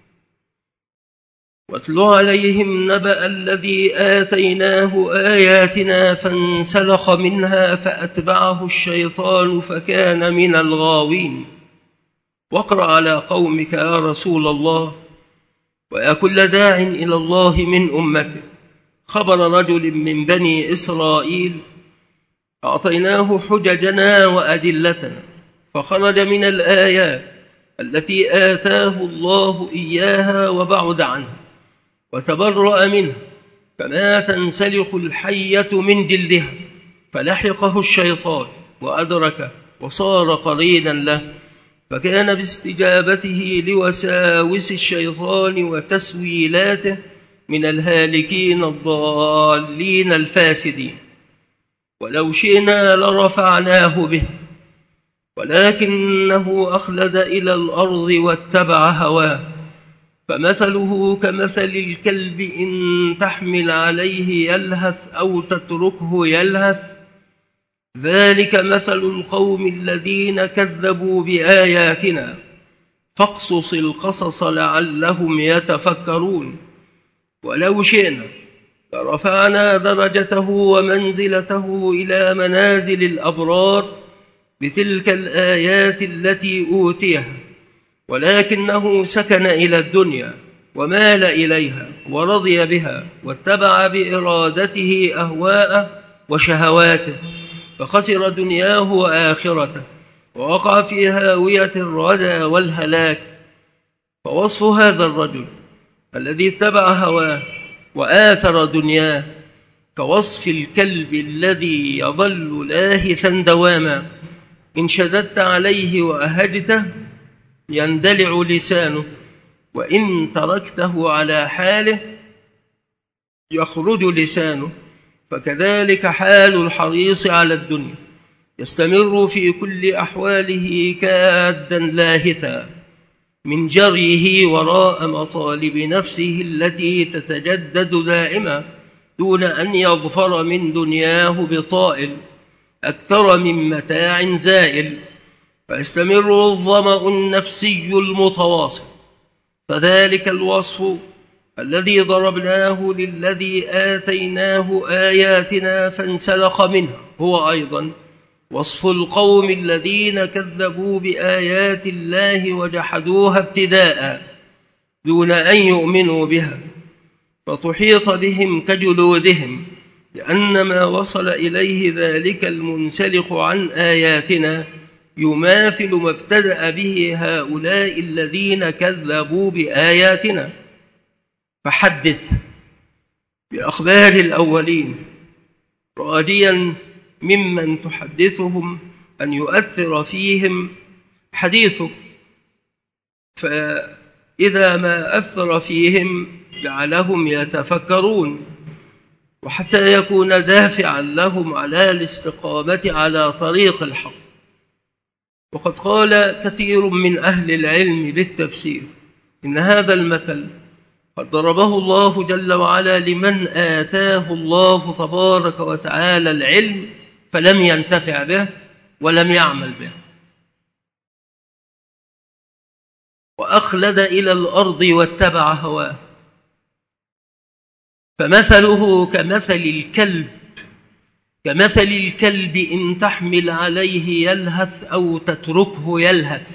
واتل عليهم نبأ الذي آتيناه آياتنا فانسلخ منها فأتبعه الشيطان فكان من الغاوين. واقرأ على قومك يا رسول الله ويا كل داع إلى الله من أمته خبر رجل من بني إسرائيل أعطيناه حججنا وأدلتنا فخرج من الآيات التي آتاه الله إياها وبعد عنها وتبرأ منها كما تنسلخ الحية من جلدها، فلحقه الشيطان وأدركه وصار قرينا له، فكان باستجابته لوساوس الشيطان وتسويلاته من الهالكين الضالين الفاسدين. ولو شئنا لرفعناه به ولكنه أخلد إلى الأرض واتبع هواه، فمثله كمثل الكلب إن تحمل عليه يلهث أو تتركه يلهث، ذلك مثل القوم الذين كذبوا بآياتنا فاقصص القصص لعلهم يتفكرون. ولو شئنا لرفعنا درجته ومنزلته إلى منازل الأبرار بتلك الآيات التي أوتيها، ولكنه سكن إلى الدنيا ومال إليها ورضي بها واتبع بإرادته أهواءه وشهواته فخسر دنياه وآخرته ووقع في هاوية الردى والهلاك. فوصف هذا الرجل الذي اتبع هواه وآثر دنياه كوصف الكلب الذي يظل لاهثا دواما، إن شددت عليه وأهجته يندلع لسانه، وإن تركته على حاله يخرج لسانه. فكذلك حال الحريص على الدنيا، يستمر في كل أحواله كادا لاهثا من جريه وراء مطالب نفسه التي تتجدد دائما، دون أن يظفر من دنياه بطائل أكثر من متاع زائل، فيستمر الظمأ النفسي المتواصل. فذلك الوصف الذي ضربناه للذي آتيناه آياتنا فانسلخ منها هو أيضا وصف القوم الذين كذبوا بآيات الله وجحدوها ابتداء دون أن يؤمنوا بها، فتحيط بهم كجلودهم، لأن ما وصل إليه ذلك المنسلخ عن آياتنا يماثل ما ابتدأ به هؤلاء الذين كذبوا بآياتنا. فحدث بأخبار الأولين راجيا ممن تحدثهم أن يؤثر فيهم حديثك، فإذا ما أثر فيهم جعلهم يتفكرون، وحتى يكون دافعا لهم على الاستقامة على طريق الحق. وقد قال كثير من أهل العلم بالتفسير إن هذا المثل قد ضربه الله جل وعلا لمن آتاه الله تبارك وتعالى العلم فلم ينتفع به ولم يعمل به، وأخلد إلى الأرض واتبع هواه، فمثله كمثل الكلب كمثل الكلب إن تحمل عليه يلهث أو تتركه يلهث.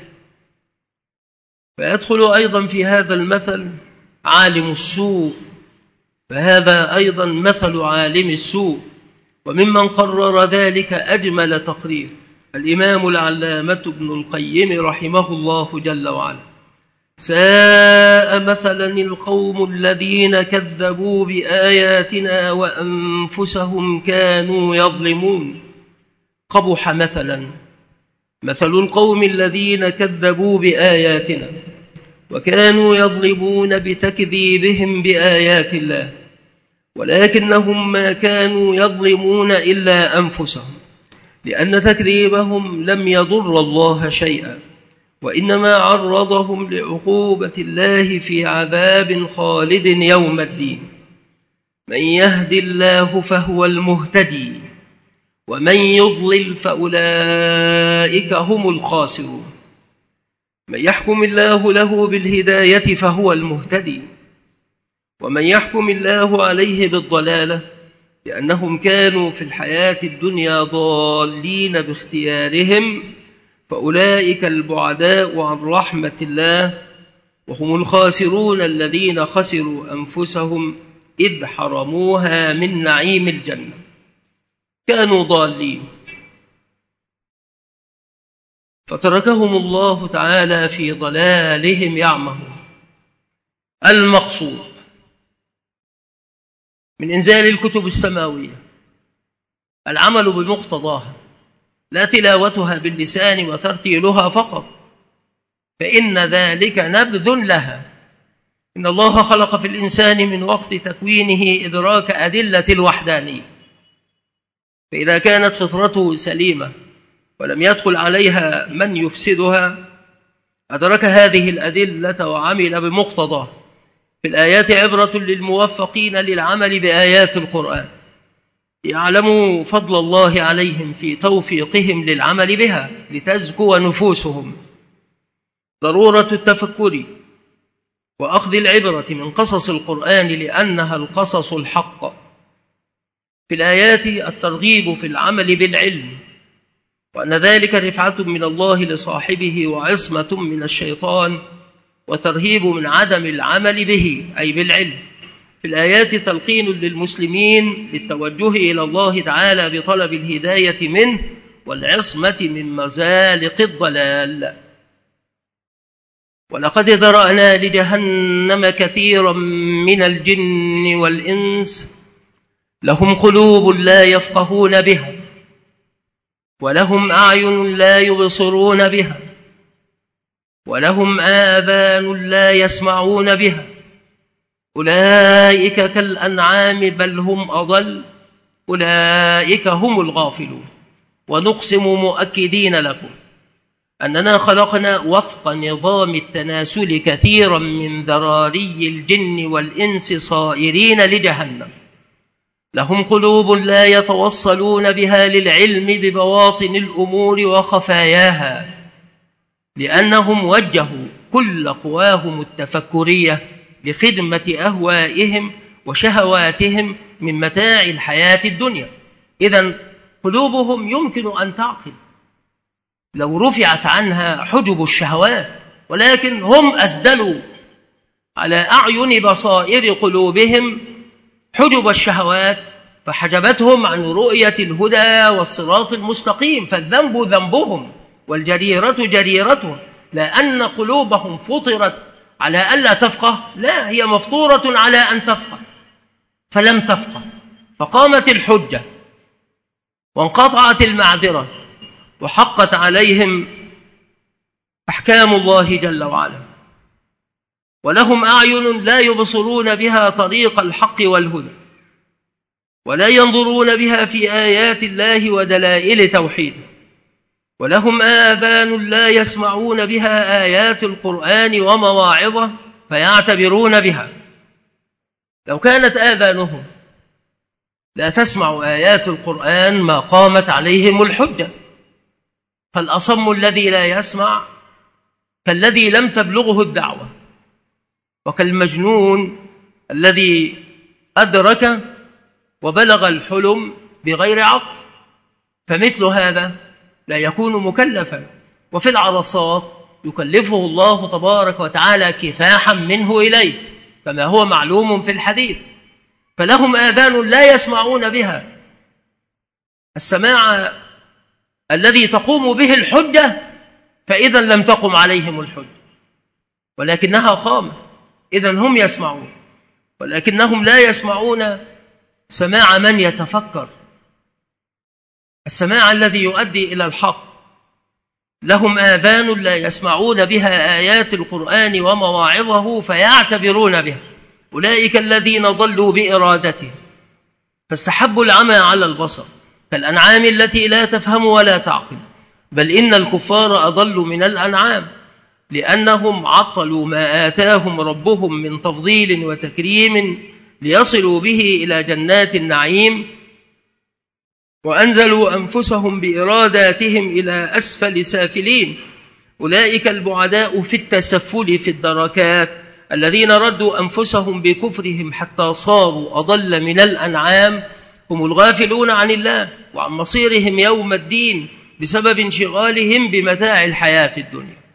فيدخل أيضا في هذا المثل عالم السوء، فهذا أيضا مثل عالم السوء. وممن قرر ذلك أجمل تقرير الإمام العلامة ابن القيم رحمه الله جل وعلا: ساء مثلا القوم الذين كذبوا بآياتنا وأنفسهم كانوا يظلمون. قبح مثلا مثل القوم الذين كذبوا بآياتنا وكانوا يظلمون بتكذيبهم بآيات الله، ولكنهم ما كانوا يظلمون إلا أنفسهم، لأن تكذيبهم لم يضر الله شيئا، وإنما عرضهم لعقوبة الله في عذاب خالد يوم الدين. من يهد الله فهو المهتدي، ومن يضلل فأولئك هم الخاسرون. من يحكم الله له بالهداية فهو المهتدي، ومن يحكم الله عليه بالضلالة لأنهم كانوا في الحياة الدنيا ضالين باختيارهم فأولئك البعداء عن رحمة الله، وهم الخاسرون الذين خسروا أنفسهم إذ حرموها من نعيم الجنة. كانوا ضالين فتركهم الله تعالى في ضلالهم يعمهون. المقصود من إنزال الكتب السماوية العمل بمقتضاها، لا تلاوتها باللسان وترتيلها فقط، فإن ذلك نبذ لها. إن الله خلق في الإنسان من وقت تكوينه إدراك أدلة الوحدانية، فإذا كانت فطرته سليمة ولم يدخل عليها من يفسدها أدرك هذه الأدلة وعمل بمقتضاها. في الآيات عبرة للموفقين للعمل بآيات القرآن، يعلموا فضل الله عليهم في توفيقهم للعمل بها لتزكو نفوسهم. ضرورة التفكر وأخذ العبرة من قصص القرآن لأنها القصص الحق. في الآيات الترغيب في العمل بالعلم، وأن ذلك رفعة من الله لصاحبه وعصمة من الشيطان، وترهيب من عدم العمل به أي بالعلم. في الآيات تلقين للمسلمين للتوجه إلى الله تعالى بطلب الهداية منه والعصمة من مزالق الضلال. ولقد ذرأنا لجهنم كثيرا من الجن والإنس لهم قلوب لا يفقهون بها ولهم أعين لا يبصرون بها ولهم آذان لا يسمعون بها أولئك كالأنعام بل هم أضل أولئك هم الغافلون. ونقسم مؤكدين لكم أننا خلقنا وفق نظام التناسل كثيرا من ذراري الجن والإنس صائرين لجهنم، لهم قلوب لا يتوصلون بها للعلم ببواطن الأمور وخفاياها، لأنهم وجهوا كل قواهم التفكرية لخدمة أهوائهم وشهواتهم من متاع الحياة الدنيا. إذن قلوبهم يمكن أن تعقل لو رفعت عنها حجب الشهوات، ولكن هم أسدلوا على أعين بصائر قلوبهم حجب الشهوات فحجبتهم عن رؤية الهدى والصراط المستقيم. فالذنب ذنبهم والجريرة جريرتهم، لا أن قلوبهم فطرت على ألا تفقه، لا، هي مفطورة على أن تفقه فلم تفقه، فقامت الحجة وانقطعت المعذرة وحقت عليهم أحكام الله جل وعلا. ولهم أعين لا يبصرون بها طريق الحق والهدى، ولا ينظرون بها في آيات الله ودلائل توحيده. ولهم آذان لا يسمعون بها آيات القرآن ومواعظه فيعتبرون بها. لو كانت آذانهم لا تسمع آيات القرآن ما قامت عليهم الحجة. فالأصم الذي لا يسمع كالذي لم تبلغه الدعوة، وكالمجنون الذي أدرك وبلغ الحلم بغير عقل، فمثل هذا لا يكون مكلفا. وفي العرصات يكلفه الله تبارك وتعالى كفاحا منه إليه كما هو معلوم في الحديث. فلهم آذان لا يسمعون بها السماع الذي تقوم به الحجة، فإذا لم تقم عليهم الحجة ولكنها قامت، إذن هم يسمعون، ولكنهم لا يسمعون سماع من يتفكر، السماع الذي يؤدي إلى الحق. لهم آذان لا يسمعون بها آيات القرآن ومواعظه فيعتبرون بها، أولئك الذين ضلوا بإرادته فاستحبوا العمى على البصر كالأنعام التي لا تفهم ولا تعقل، بل إن الكفار أضل من الأنعام لأنهم عطلوا ما آتاهم ربهم من تفضيل وتكريم ليصلوا به إلى جنات النعيم، وأنزلوا أنفسهم بإراداتهم إلى أسفل سافلين. أولئك البعداء في التسفل في الدركات الذين ردوا أنفسهم بكفرهم حتى صاروا أضل من الأنعام، هم الغافلون عن الله وعن مصيرهم يوم الدين بسبب انشغالهم بمتاع الحياة الدنيا.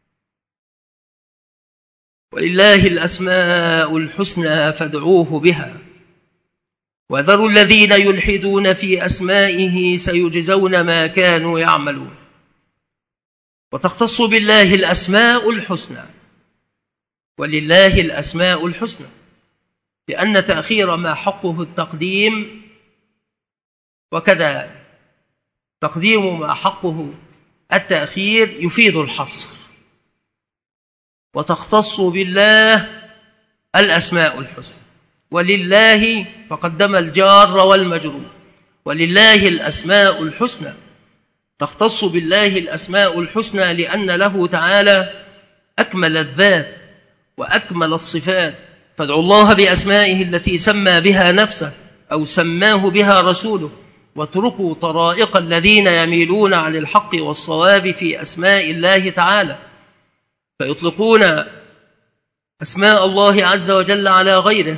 ولله الأسماء الحسنى فادعوه بها وذروا الذين يلحدون في أسمائه سيجزون ما كانوا يعملون. وتختص بالله الأسماء الحسنى، ولله الأسماء الحسنى، لأن تأخير ما حقه التقديم، وكذا تقديم ما حقه التأخير يفيد الحصر. وتختص بالله الأسماء الحسنى، ولله فقدم الجار والمجرور، ولله الأسماء الحسنى. تختص بالله الأسماء الحسنى لأن له تعالى أكمل الذات وأكمل الصفات، فادعوا الله بأسمائه التي سمى بها نفسه أو سماه بها رسوله، واتركوا طرائق الذين يميلون عن الحق والصواب في أسماء الله تعالى، فيطلقون أسماء الله عز وجل على غيره،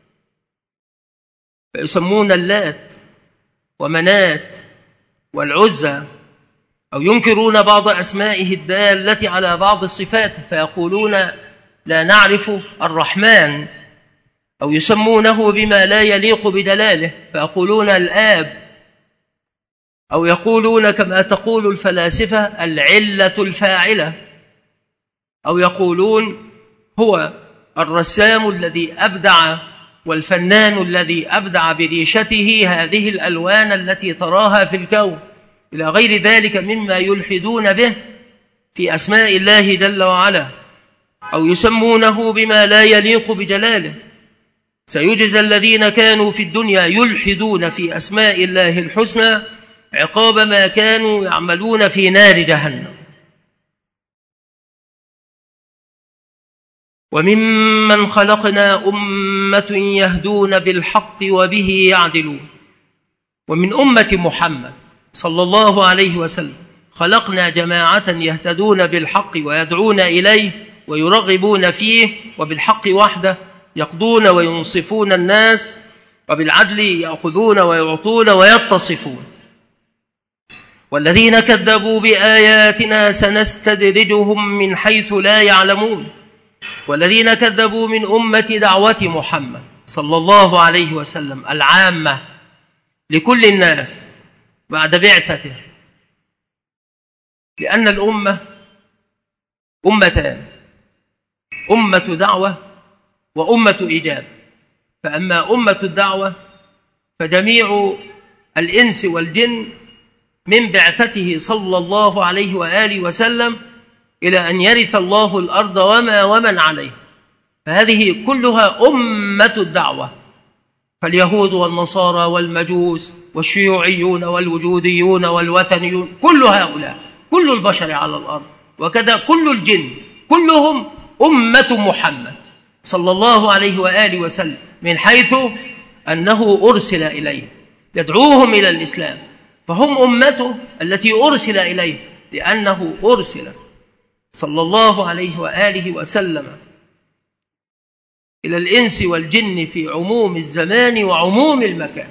فيسمون اللات ومنات والعزى، أو ينكرون بعض أسمائه الدالة على بعض الصفات فيقولون لا نعرف الرحمن، أو يسمونه بما لا يليق بدلاله فيقولون الآب، أو يقولون كما تقول الفلاسفة العلة الفاعلة، أو يقولون هو الرسام الذي أبدع والفنان الذي أبدع بريشته هذه الألوان التي تراها في الكون، إلى غير ذلك مما يلحدون به في أسماء الله جل وعلا، أو يسمونه بما لا يليق بجلاله. سيجزى الذين كانوا في الدنيا يلحدون في أسماء الله الحسنى عقاب ما كانوا يعملون في نار جهنم. وممن خلقنا أمة يهدون بالحق وبه يعدلون. ومن أمة محمد صلى الله عليه وسلم خلقنا جماعة يهتدون بالحق ويدعون إليه ويرغبون فيه، وبالحق وحده يقضون وينصفون الناس، وبالعدل يأخذون ويعطون ويتصفون. والذين كذبوا بآياتنا سنستدرجهم من حيث لا يعلمون. والذين كذبوا من أمة دعوة محمد صلى الله عليه وسلم العامة لكل الناس بعد بعثته، لأن الأمة أمتان: أمة دعوة وأمة إجابة. فأما أمة الدعوة فجميع الإنس والجن من بعثته صلى الله عليه وآله وسلم إلى أن يرث الله الأرض وما ومن عليه، فهذه كلها أمة الدعوة. فاليهود والنصارى والمجوس والشيوعيون والوجوديون والوثنيون كل هؤلاء، كل البشر على الأرض، وكذا كل الجن، كلهم أمة محمد صلى الله عليه وآله وسلم، من حيث أنه أرسل إليه يدعوهم إلى الإسلام، فهم أمته التي أرسل إليه، لأنه أرسل صلى الله عليه وآله وسلم إلى الإنس والجن في عموم الزمان وعموم المكان.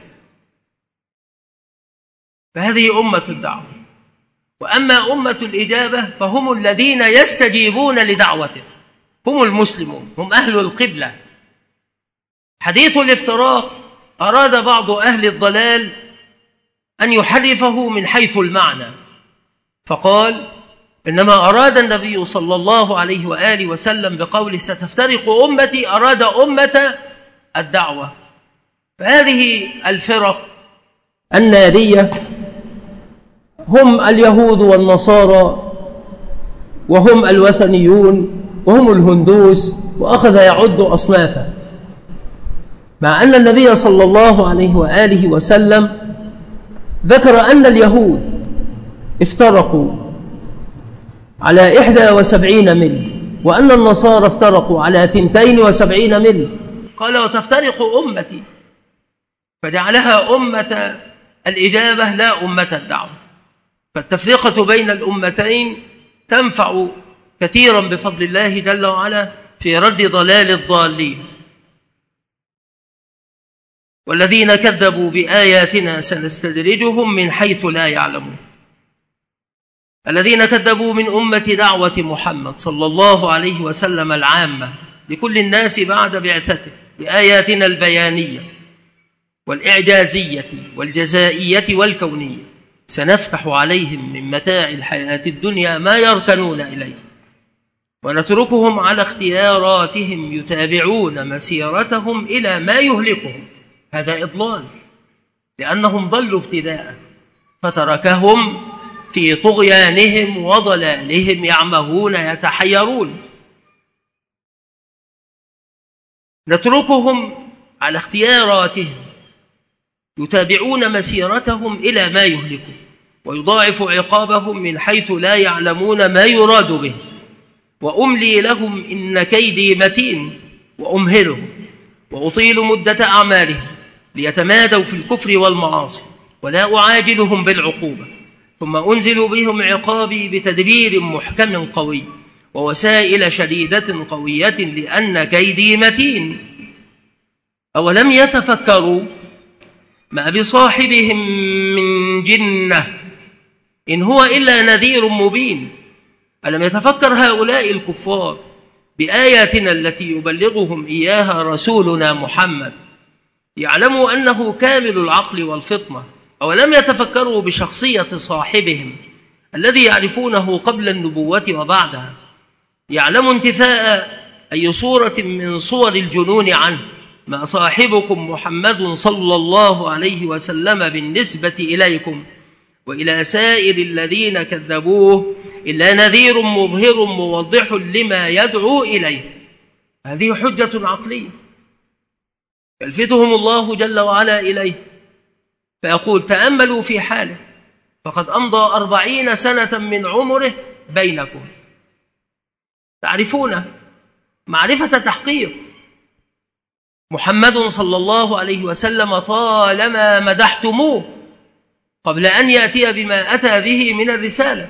فهذه أمة الدعوة. وأما أمة الإجابة فهم الذين يستجيبون لدعوته، هم المسلمون، هم أهل القبلة. حديث الافتراق أراد بعض أهل الضلال أن يحرفه من حيث المعنى، فقال: إنما أراد النبي صلى الله عليه وآله وسلم بقوله ستفترق أمتي أراد أمة الدعوة. فهذه الفرق النارية هم اليهود والنصارى، وهم الوثنيون، وهم الهندوس، وأخذ يعد أصنافا، مع أن النبي صلى الله عليه وآله وسلم ذكر أن اليهود افترقوا على إحدى وسبعين مل، وأن النصارى افترقوا على ثنتين وسبعين مل. قال: وتفترق أمتي، فجعلها أمة الإجابة لا أمة الدعوة. فالتفرقة بين الأمتين تنفع كثيرا بفضل الله جل وعلا في رد ضلال الضالين. والذين كذبوا بآياتنا سنستدرجهم من حيث لا يعلمون. الذين كذبوا من أمة دعوة محمد صلى الله عليه وسلم العامة لكل الناس بعد بعثته بآياتنا البيانية والإعجازية والجزائية والكونية سنفتح عليهم من متاع الحياة الدنيا ما يركنون إليه، ونتركهم على اختياراتهم يتابعون مسيرتهم إلى ما يهلكهم. هذا إضلال، لأنهم ضلوا ابتداء، فتركهم في طغيانهم وضلالهم يعمهون يتحيرون. نتركهم على اختياراتهم يتابعون مسيرتهم إلى ما يهلكهم، ويضاعف عقابهم من حيث لا يعلمون ما يراد به. وأملي لهم إن كيدي متين، وأمهلهم وأطيل مدة أعمالهم ليتمادوا في الكفر والمعاصي، ولا أعاجلهم بالعقوبة، ثم أنزل بهم عقابي بتدبير محكم قوي ووسائل شديدة قوية لأن كيدي متين. أولم يتفكروا ما بصاحبهم من جنة إن هو إلا نذير مبين. ألم يتفكر هؤلاء الكفار بآياتنا التي يبلغهم إياها رسولنا محمد، يعلموا أنه كامل العقل والفطنة؟ أولم يتفكروا بشخصية صاحبهم الذي يعرفونه قبل النبوة وبعدها، يعلم انتفاء أي صورة من صور الجنون عنه ما صاحبكم محمد صلى الله عليه وسلم بالنسبة إليكم وإلى سائر الذين كذبوه إلا نذير مظهر موضح لما يدعو إليه. هذه حجة عقلية يلفتهم الله جل وعلا إليه، فيقول: تأملوا في حاله، فقد أمضى أربعين سنة من عمره بينكم، تعرفونه معرفة تحقيق. محمد صلى الله عليه وسلم طالما مدحتموه قبل أن يأتي بما أتى به من الرسالة.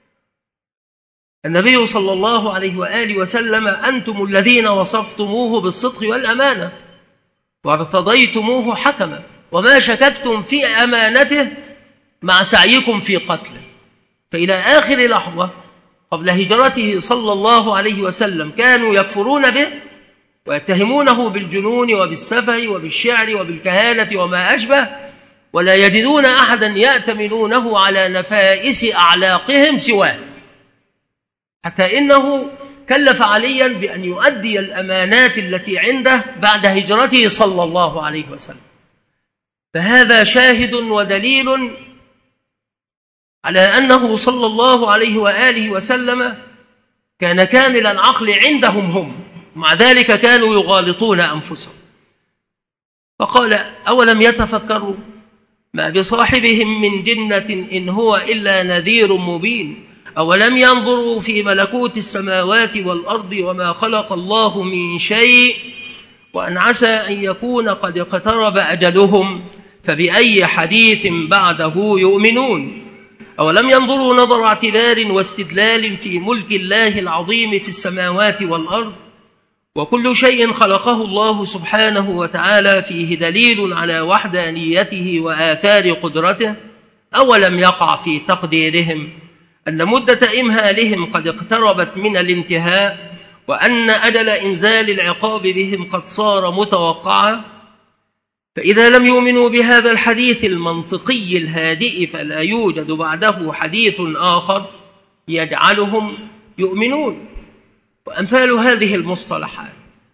النبي صلى الله عليه وآله وسلم أنتم الذين وصفتموه بالصدق والأمانة وارتضيتموه حكما، وما شككتم في أمانته مع سعيكم في قتله. فإلى آخر لحظة قبل هجرته صلى الله عليه وسلم كانوا يكفرون به ويتهمونه بالجنون وبالسفه وبالشعر وبالكهانة وما أشبه، ولا يجدون أحدا يأتمنونه على نفائس أعلاقهم سواه، حتى إنه كلف عليا بأن يؤدي الأمانات التي عنده بعد هجرته صلى الله عليه وسلم. فهذا شاهد ودليل على أنه صلى الله عليه وآله وسلم كان كامل العقل عندهم هم، مع ذلك كانوا يغالطون أنفسهم. فقال أولم يتفكروا ما بصاحبهم من جنة إن هو إلا نذير مبين أولم ينظروا في ملكوت السماوات والأرض وما خلق الله من شيء وأن عسى أن يكون قد اقترب أجلهم فبأي حديث بعده يؤمنون أولم ينظروا نظر اعتبار واستدلال في ملك الله العظيم في السماوات والأرض وكل شيء خلقه الله سبحانه وتعالى فيه دليل على وحدانيته وآثار قدرته. أولم يقع في تقديرهم أن مدة إمهالهم قد اقتربت من الانتهاء وأن أجل إنزال العقاب بهم قد صار متوقعا؟ فإذا لم يؤمنوا بهذا الحديث المنطقي الهادئ فلا يوجد بعده حديث آخر يجعلهم يؤمنون. وأمثال هذه المصطلحات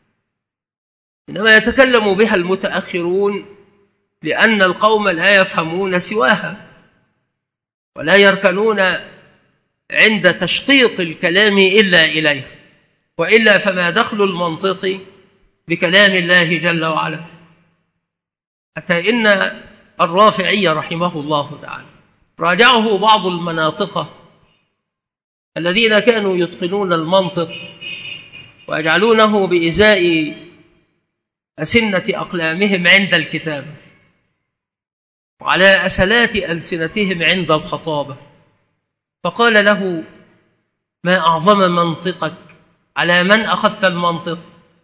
إنما يتكلم بها المتأخرون لأن القوم لا يفهمون سواها ولا يركنون عند تشطيط الكلام إلا إليه، وإلا فما دخل المنطق بكلام الله جل وعلا. حتى إن الرافعي رحمه الله تعالى راجعه بعض المناطقة الذين كانوا يتقنون المنطق ويجعلونه بإزاء أسنة أقلامهم عند الكتاب وعلى أسلات ألسنتهم عند الخطابة، فقال له ما أعظم منطقك، على من أخذت المنطق؟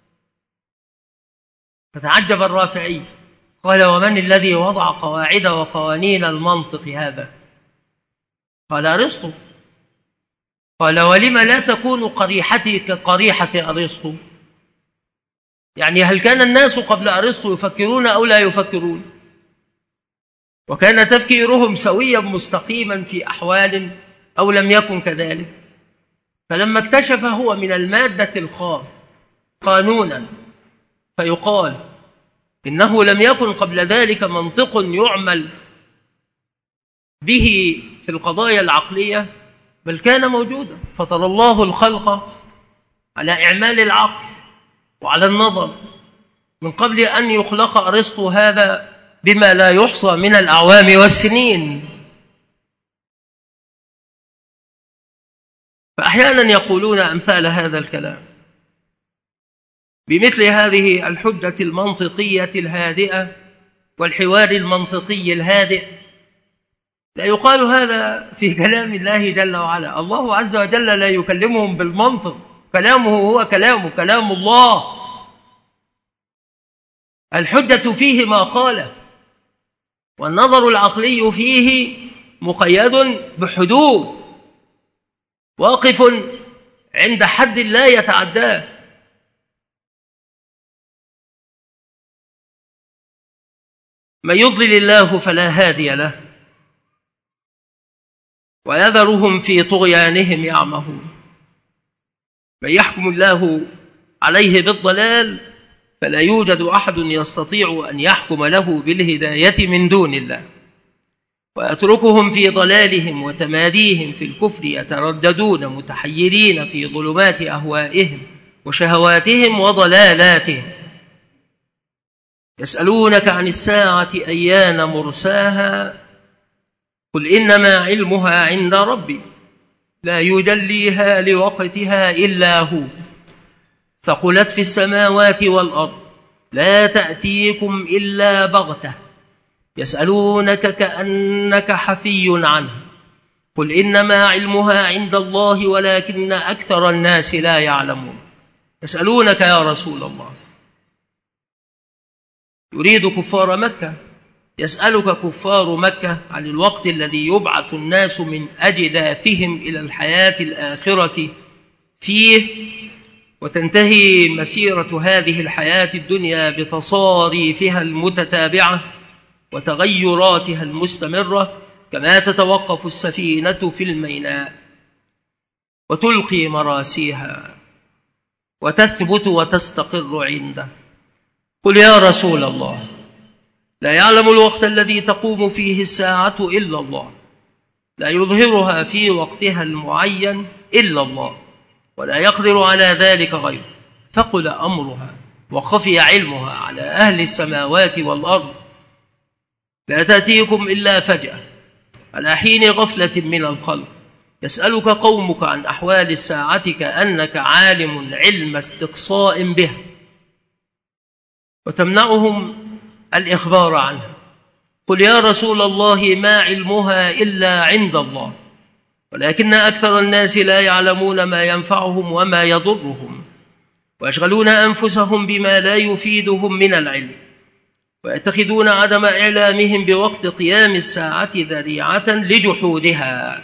فتعجب الرافعي قال ومن الذي وضع قواعد وقوانين المنطق هذا؟ قال أرسطو. قال ولم لا تكون قريحتي كقريحة أرسطو؟ يعني هل كان الناس قبل أرسطو يفكرون أو لا يفكرون؟ وكان تفكيرهم سويا مستقيما في أحوال أو لم يكن كذلك؟ فلما اكتشف هو من المادة الخام قانونا فيقال إنه لم يكن قبل ذلك منطق يعمل به في القضايا العقلية، بل كان موجودا. فطر الله الخلق على إعمال العقل وعلى النظر من قبل أن يخلق أرسطو هذا بما لا يحصى من الأعوام والسنين. فأحيانا يقولون أمثال هذا الكلام بمثل هذه الحجة المنطقية الهادئة والحوار المنطقي الهادئ. لا يقال هذا في كلام الله جل وعلا. الله عز وجل لا يكلمهم بالمنطق، كلامه هو كلامه، كلام الله. الحجة فيه ما قاله، والنظر العقلي فيه مقيد بحدود، واقف عند حد لا يتعداه. من يضلل الله فلا هادي له ويذرهم في طغيانهم يعمهون. من يحكم الله عليه بالضلال فلا يوجد أحد يستطيع أن يحكم له بالهداية من دون الله، ويتركهم في ضلالهم وتماديهم في الكفر يترددون متحيرين في ظلمات أهوائهم وشهواتهم وضلالاتهم. يسألونك عن الساعة أيان مرساها قل إنما علمها عند ربي لا يجليها لوقتها إلا هو ثقلت في السماوات والأرض لا تأتيكم إلا بغتة يسألونك كأنك حفي عنها قل إنما علمها عند الله ولكن أكثر الناس لا يعلمون. يسألونك يا رسول الله، يريد كفار مكة، يسألك كفار مكة عن الوقت الذي يبعث الناس من أجداثهم إلى الحياة الآخرة فيه، وتنتهي مسيرة هذه الحياة الدنيا بتصاريفها المتتابعة وتغيراتها المستمرة، كما تتوقف السفينة في الميناء وتلقي مراسيها وتثبت وتستقر عنده. قل يا رسول الله، لا يعلم الوقت الذي تقوم فيه الساعة إلا الله، لا يظهرها في وقتها المعين إلا الله، ولا يقدر على ذلك غيره، ثقل أمرها وخفي علمها على أهل السماوات والأرض، لا تأتيكم إلا فجأة على حين غفلة من الخلق. يسألك قومك عن أحوال الساعة كأنك عالم علم استقصاء به، وتمنعهم الإخبار عنها. قل يا رسول الله، ما علمها إلا عند الله، ولكن أكثر الناس لا يعلمون ما ينفعهم وما يضرهم، ويشغلون أنفسهم بما لا يفيدهم من العلم، ويتخذون عدم إعلامهم بوقت قيام الساعة ذريعة لجحودها.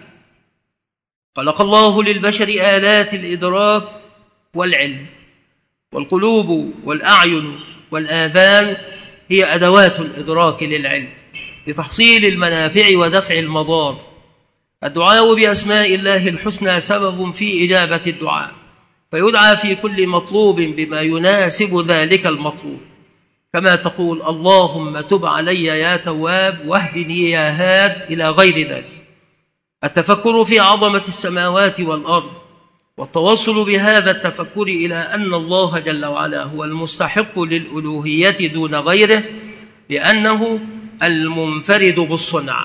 خلق الله للبشر آلات الإدراك والعلم، والقلوب والأعين والآذان هي أدوات الإدراك للعلم لتحصيل المنافع ودفع المضار. الدعاء بأسماء الله الحسنى سبب في إجابة الدعاء، فيدعى في كل مطلوب بما يناسب ذلك المطلوب، كما تقول اللهم تب علي يا تواب واهدني يا هاد إلى غير ذلك. التفكر في عظمة السماوات والأرض والتوصل بهذا التفكر إلى أن الله جل وعلا هو المستحق للألوهية دون غيره، لأنه المنفرد بالصنع.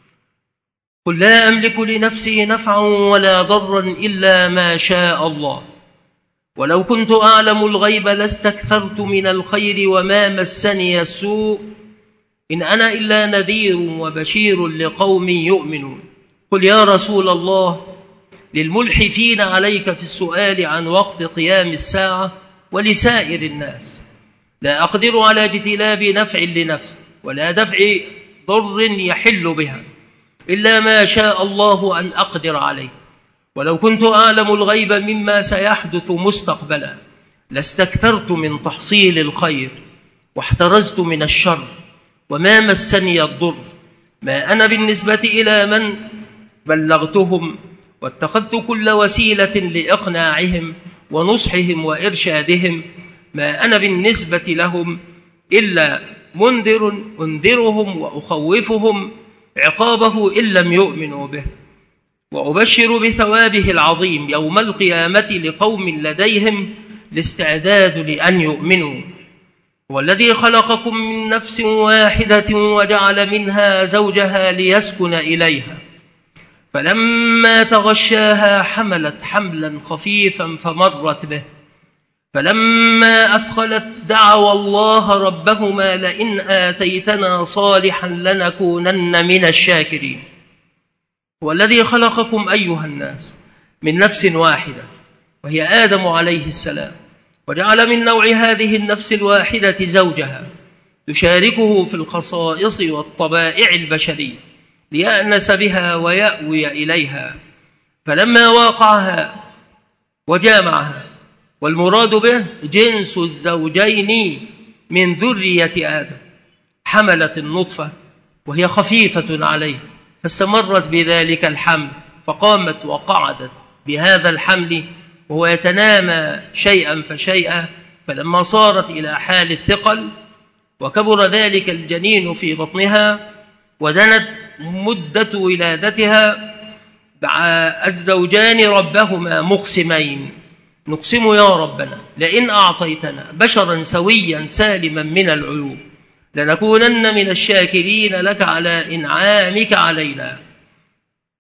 قل لا أملك لنفسي نفعا ولا ضرا إلا ما شاء الله، ولو كنت أعلم الغيب لاستكثرت من الخير وما مسني السوء، إن أنا إلا نذير وبشير لقوم يؤمنون. قل يا رسول الله للملحفين عليك في السؤال عن وقت قيام الساعة ولسائر الناس، لا أقدر على اجتلاب نفع لنفسي ولا دفع ضر يحل بها إلا ما شاء الله أن أقدر عليه، ولو كنت أعلم الغيب مما سيحدث مستقبلا لاستكثرت من تحصيل الخير واحترزت من الشر وما مسني الضر، ما أنا بالنسبة إلى من بلغتهم واتخذت كل وسيلة لإقناعهم ونصحهم وإرشادهم، ما أنا بالنسبة لهم إلا منذر أنذرهم وأخوفهم عقابه إن لم يؤمنوا به، وأبشر بثوابه العظيم يوم القيامة لقوم لديهم الاستعداد لأن يؤمنوا. والذي خلقكم من نفس واحدة وجعل منها زوجها ليسكن إليها، فلما تغشاها حملت حملا خفيفا فمرت به، فلما أثقلت دعوا الله ربهما لئن آتيتنا صالحا لنكونن من الشاكرين. والذي خلقكم أيها الناس من نفس واحدة وهي آدم عليه السلام، وجعل من نوع هذه النفس الواحدة زوجها يشاركه في الخصائص والطبائع البشرية ليأنس بها ويأوي إليها، فلما واقعها وجامعها، والمراد به جنس الزوجين من ذرية آدم، حملت النطفة وهي خفيفة عليه، فاستمرت بذلك الحمل، فقامت وقعدت بهذا الحمل وهو يتنامى شيئا فشيئا، فلما صارت إلى حال الثقل وكبر ذلك الجنين في بطنها ودنت مدة ولادتها، دعا الزوجان ربهما مقسمين: نقسم يا ربنا لئن أعطيتنا بشرا سويا سالما من العيوب لنكونن من الشاكرين لك على إنعامك علينا.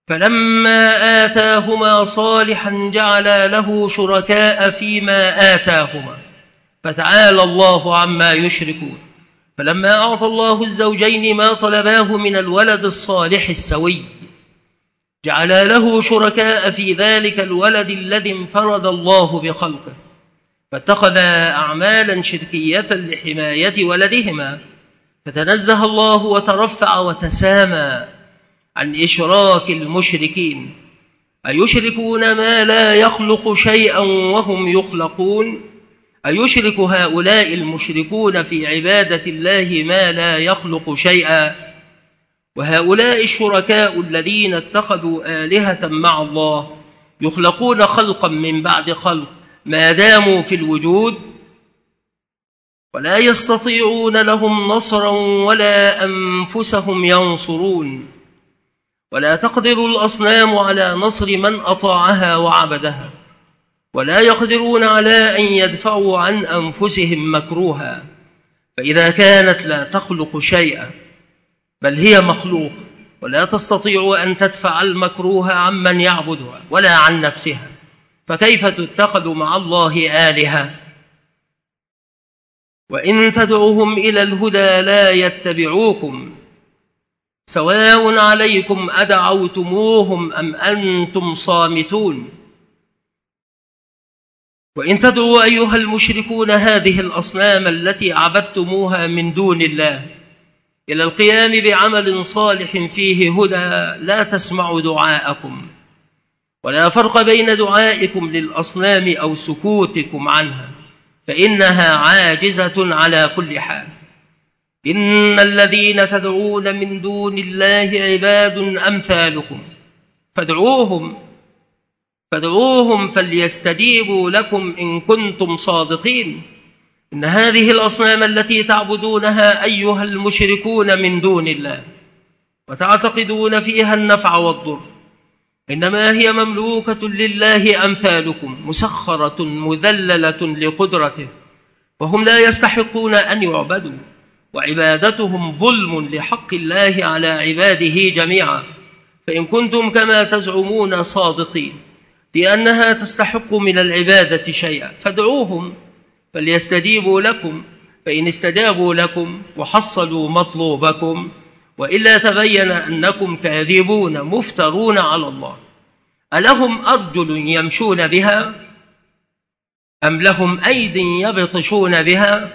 فلما آتاهما صالحا جعلا له شركاء فيما آتاهما فتعالى الله عما يشركون. فلما أعطى الله الزوجين ما طلباه من الولد الصالح السوي جعلا له شركاء في ذلك الولد الذي انفرد الله بخلقه، فاتخذ أعمالا شركية لحماية ولدهما، فتنزه الله وترفع وتسامى عن إشراك المشركين. أيشركون ما لا يخلق شيئا وهم يخلقون؟ أيشرك هؤلاء المشركون في عبادة الله ما لا يخلق شيئا؟ وهؤلاء الشركاء الذين اتخذوا آلهة مع الله يخلقون خلقا من بعد خلق ما داموا في الوجود، ولا يستطيعون لهم نصرا ولا أنفسهم ينصرون، ولا تقدر الأصنام على نصر من أطاعها وعبدها، ولا يقدرون على أن يدفعوا عن أنفسهم مكروها، فإذا كانت لا تخلق شيئا بل هي مخلوق ولا تستطيع أن تدفع المكروه عمن يعبدها ولا عن نفسها، فكيف تتخذ مع الله آلهة؟ وإن تدعوهم إلى الهدى لا يتبعوكم سواء عليكم أدعوتموهم أم أنتم صامتون. وإن تدعوا أيها المشركون هذه الأصنام التي عبدتموها من دون الله إلى القيام بعمل صالح فيه هدى لا تسمع دعاءكم، ولا فرق بين دعائكم للأصنام أو سكوتكم عنها، فإنها عاجزة على كل حال. إن الذين تدعون من دون الله عباد أمثالكم فادعوهم فادعوهم فليستجيبوا لكم إن كنتم صادقين. إن هذه الأصنام التي تعبدونها أيها المشركون من دون الله وتعتقدون فيها النفع والضر إنما هي مملوكة لله أمثالكم مسخرة مذللة لقدرته، وهم لا يستحقون أن يعبدوا، وعبادتهم ظلم لحق الله على عباده جميعا. فإن كنتم كما تزعمون صادقين في أنها تستحق من العبادة شيئا فادعوهم فليستجيبوا لكم، فإن استجابوا لكم وحصلوا مطلوبكم وإلا تبين أنكم كاذبون مفترون على الله. ألهم أرجل يمشون بها أم لهم أيد يبطشون بها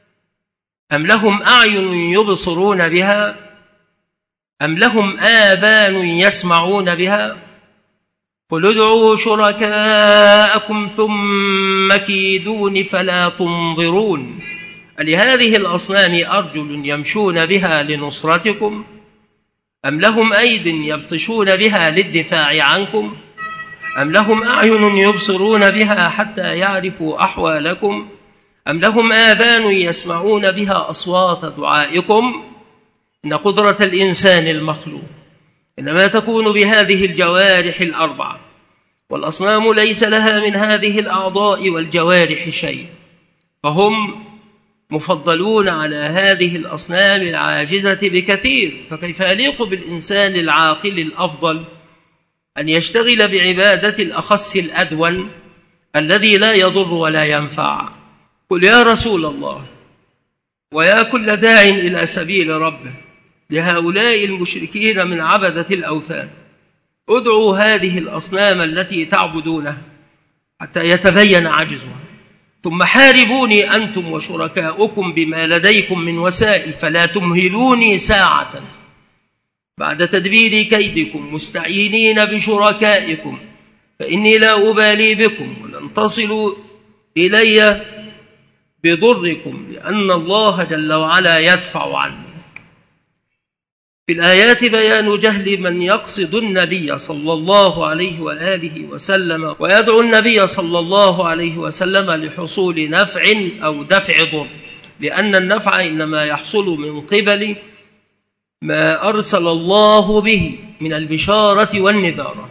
أم لهم أعين يبصرون بها أم لهم آذان يسمعون بها؟ قل ادعوا شركاءكم ثم كيدون فلا تنظرون. ألهذه الأصنام أرجل يمشون بها لنصرتكم أم لهم أيد يبطشون بها للدفاع عنكم أم لهم أعين يبصرون بها حتى يعرفوا أحوالكم أم لهم آذان يسمعون بها أصوات دعائكم؟ إن قدرة الإنسان المخلوق إنما تكون بهذه الجوارح الأربعة، والأصنام ليس لها من هذه الأعضاء والجوارح شيء، فهم مفضلون على هذه الأصنام العاجزة بكثير. فكيف يليق بالإنسان العاقل الأفضل أن يشتغل بعبادة الأخص الأدون الذي لا يضر ولا ينفع؟ قل يا رسول الله ويا كل داع إلى سبيل ربه لهؤلاء المشركين من عبدة الأوثان ادعوا هذه الأصنام التي تعبدونها حتى يتبين عجزها، ثم حاربوني أنتم وشركاؤكم بما لديكم من وسائل، فلا تمهلوني ساعة بعد تدبير كيدكم مستعينين بشركائكم، فإني لا أبالي بكم ولن تصلوا إلي بضركم لأن الله جل وعلا يدفع عني. في الآيات بيان جهل من يقصد النبي صلى الله عليه وآله وسلم ويدعو النبي صلى الله عليه وسلم لحصول نفع أو دفع ضر، لأن النفع إنما يحصل من قبل ما أرسل الله به من البشارة والنذارة.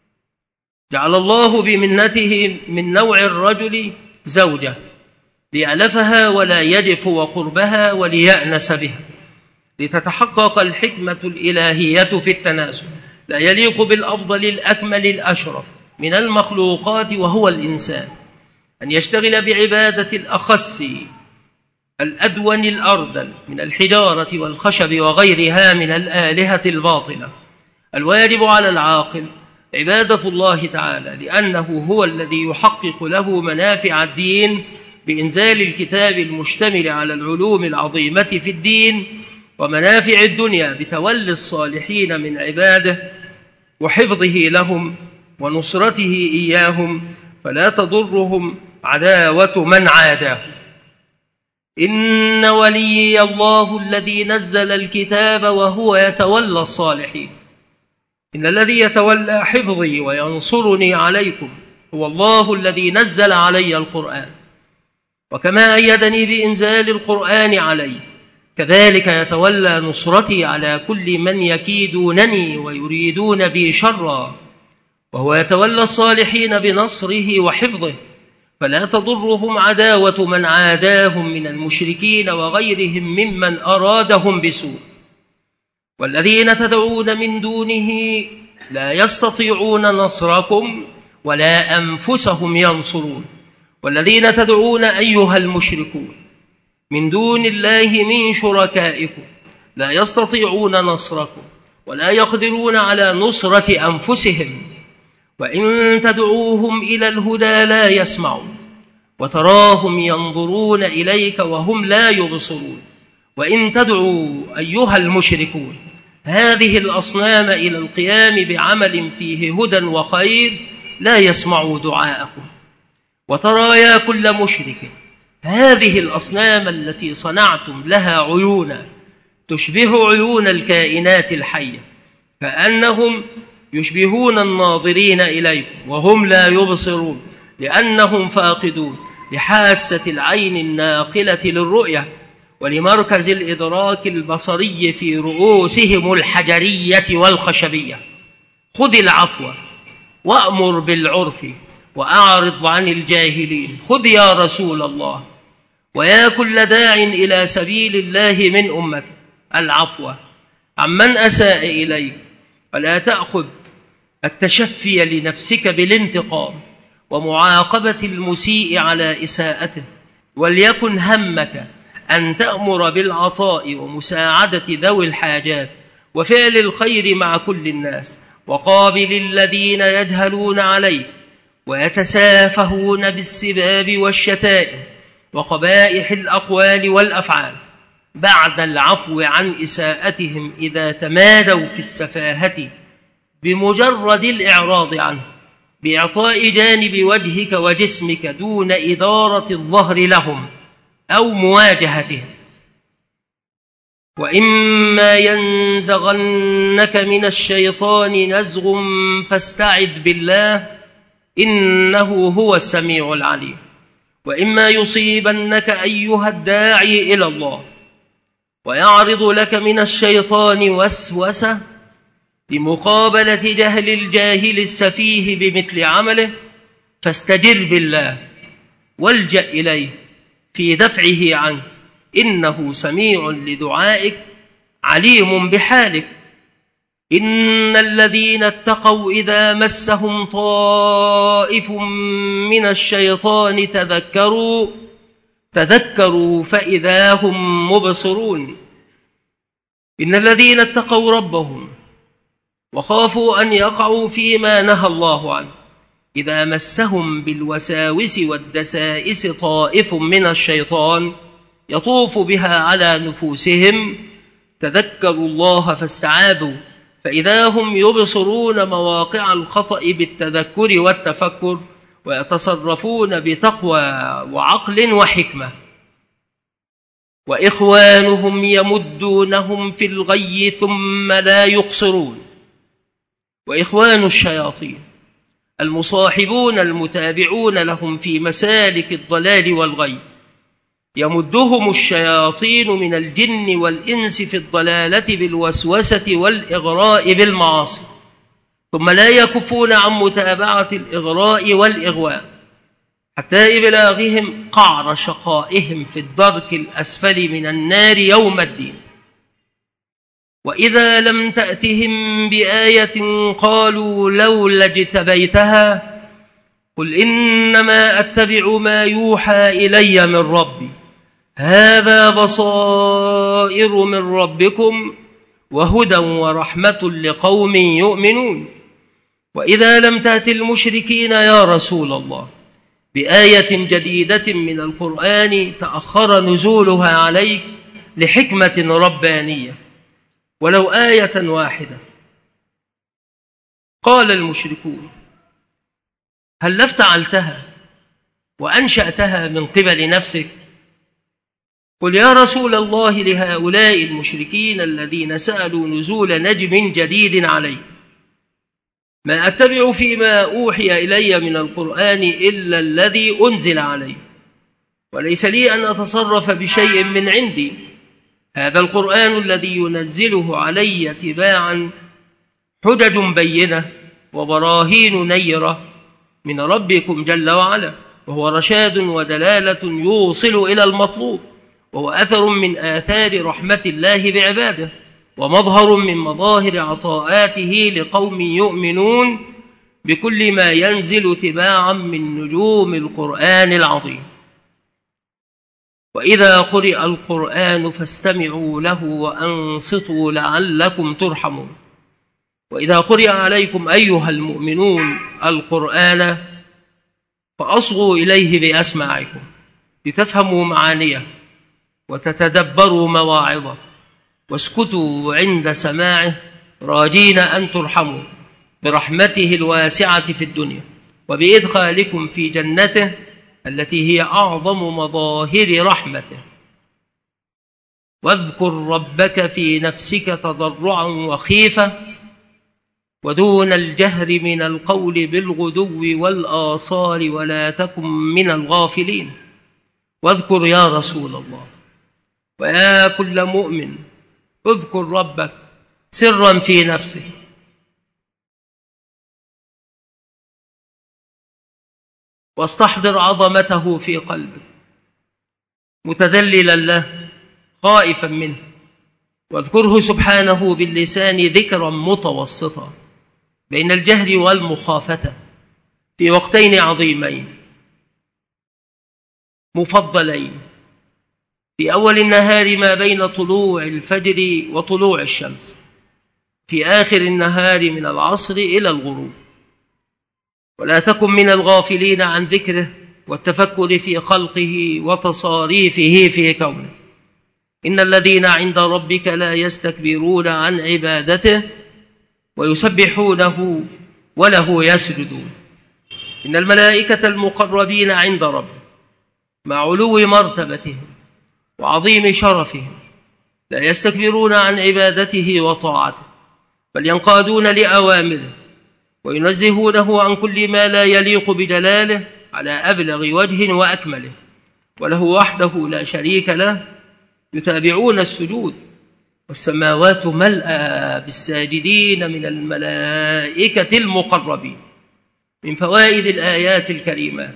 جعل الله بمنته من نوع الرجل زوجة ليألفها ولا يجف وقربها وليأنس بها، لتتحقق الحكمة الإلهية في التناسل، لا يليق بالأفضل الأكمل الأشرف من المخلوقات وهو الإنسان أن يشتغل بعبادة الأخس الأدون الأردل من الحجارة والخشب وغيرها من الآلهة الباطلة. الواجب على العاقل عبادة الله تعالى، لأنه هو الذي يحقق له منافع الدين بإنزال الكتاب المشتمل على العلوم العظيمة في الدين، ومنافع الدنيا بتولي الصالحين من عباده وحفظه لهم ونصرته إياهم، فلا تضرهم عداوة من عاداه. إن وليي الله الذي نزل الكتاب وهو يتولى الصالحين. إن الذي يتولى حفظي وينصرني عليكم هو الله الذي نزل علي القرآن، وكما أيدني بإنزال القرآن علي كذلك يتولى نصرتي على كل من يكيدونني ويريدون بي شرا، وهو يتولى الصالحين بنصره وحفظه، فلا تضرهم عداوة من عاداهم من المشركين وغيرهم ممن أرادهم بسوء. والذين تدعون من دونه لا يستطيعون نصركم ولا أنفسهم ينصرون. والذين تدعون أيها المشركون من دون الله من شركائكم لا يستطيعون نصركم ولا يقدرون على نصرة أنفسهم، وإن تدعوهم إلى الهدى لا يسمعون، وتراهم ينظرون إليك وهم لا يبصرون. وإن تدعوا أيها المشركون هذه الأصنام إلى القيام بعمل فيه هدى وخير لا يسمعوا دعاءكم. وترى يا كل مشرك هذه الأصنام التي صنعتم لها عيونا تشبه عيون الكائنات الحية، كأنهم يشبهون الناظرين إليكم وهم لا يبصرون، لأنهم فاقدون لحاسة العين الناقلة للرؤية ولمركز الإدراك البصري في رؤوسهم الحجرية والخشبية. خذ العفو وأمر بالعرف وأعرض عن الجاهلين. خذ يا رسول الله ويا كل داع إلى سبيل الله من أمته العفو عمن أساء إليك، ولا تأخذ التشفي لنفسك بالانتقام ومعاقبة المسيء على إساءته، وليكن همك أن تأمر بالعطاء ومساعدة ذوي الحاجات وفعل الخير مع كل الناس، وقابل الذين يجهلون عليك ويتسافهون بالسباب والشتائم وقبائح الأقوال والأفعال، بعد العفو عن إساءتهم إذا تمادوا في السفاهة بمجرد الإعراض عنه بإعطاء جانب وجهك وجسمك دون إدارة الظهر لهم أو مواجهتهم. وإما ينزغنك من الشيطان نزغ فاستعذ بالله إنه هو السميع العليم. وإما يصيبنك أيها الداعي إلى الله ويعرض لك من الشيطان وسوسة بمقابلة جهل الجاهل السفيه بمثل عمله، فاستجر بالله والجأ إليه في دفعه عنه، إنه سميع لدعائك عليم بحالك. إن الذين اتقوا إذا مسهم طائف من الشيطان تذكروا تذكروا فإذا هم مبصرون. إن الذين اتقوا ربهم وخافوا أن يقعوا فيما نهى الله عنه إذا مسهم بالوساوس والدسائس طائف من الشيطان يطوف بها على نفوسهم تذكروا الله فاستعاذوا فإذا هم يبصرون مواقع الخطأ بالتذكر والتفكر ويتصرفون بتقوى وعقل وحكمة. وإخوانهم يمدونهم في الغي ثم لا يقصرون. وإخوان الشياطين المصاحبون المتابعون لهم في مسالك الضلال والغي يمدهم الشياطين من الجن والإنس في الضلالة بالوسوسة والإغراء بالمعاصي، ثم لا يكفون عن متابعة الإغراء والإغواء حتى إبلاغهم قعر شقائهم في الدرك الأسفل من النار يوم الدين. وإذا لم تأتهم بآية قالوا لولا اجتبيتها قل إنما أتبع ما يوحى إلي من ربي هذا بصائر من ربكم وهدى ورحمة لقوم يؤمنون. وإذا لم تأت المشركين يا رسول الله بآية جديدة من القرآن تأخر نزولها عليك لحكمة ربانية ولو آية واحدة. قال المشركون هل افتعلتها وأنشأتها من قبل نفسك؟ قل يا رسول الله لهؤلاء المشركين الذين سألوا نزول نجم جديد علي ما أتبع فيما أوحي إلي من القرآن إلا الذي أنزل علي وليس لي أن أتصرف بشيء من عندي هذا القرآن الذي ينزله علي تباعا حجج بينة وبراهين نيرة من ربكم جل وعلا وهو رشاد ودلالة يوصل إلى المطلوب وهو أثر من آثار رحمة الله بعباده ومظهر من مظاهر عطاءاته لقوم يؤمنون بكل ما ينزل تباعا من نجوم القرآن العظيم. وإذا قرئ القرآن فاستمعوا له وأنصتوا لعلكم ترحمون. وإذا قرئ عليكم أيها المؤمنون القرآن فأصغوا إليه بأسماعكم لتفهموا معانيه وتتدبروا مواعظه واسكتوا عند سماعه راجين أن ترحموا برحمته الواسعة في الدنيا وبإدخالكم في جنته التي هي أعظم مظاهر رحمته. واذكر ربك في نفسك تضرعا وخيفة ودون الجهر من القول بالغدو والآصال ولا تكن من الغافلين. واذكر يا رسول الله ويا كل مؤمن اذكر ربك سرا في نفسك واستحضر عظمته في قلبك متذللا له خائفا منه واذكره سبحانه باللسان ذكرا متوسطا بين الجهر والمخافة في وقتين عظيمين مفضلين في أول النهار ما بين طلوع الفجر وطلوع الشمس في آخر النهار من العصر إلى الغروب. ولا تكن من الغافلين عن ذكره والتفكر في خلقه وتصاريفه في كونه. إن الذين عند ربك لا يستكبرون عن عبادته ويسبحونه وله يسجدون. إن الملائكة المقربين عند ربك مع علو مرتبتهم وعظيم شرفهم لا يستكبرون عن عبادته وطاعته بل ينقادون لأوامره وينزهونه عن كل ما لا يليق بجلاله على أبلغ وجه وأكمله وله وحده لا شريك له يتابعون السجود والسماوات ملأى بالساجدين من الملائكة المقربين. من فوائد الآيات الكريمات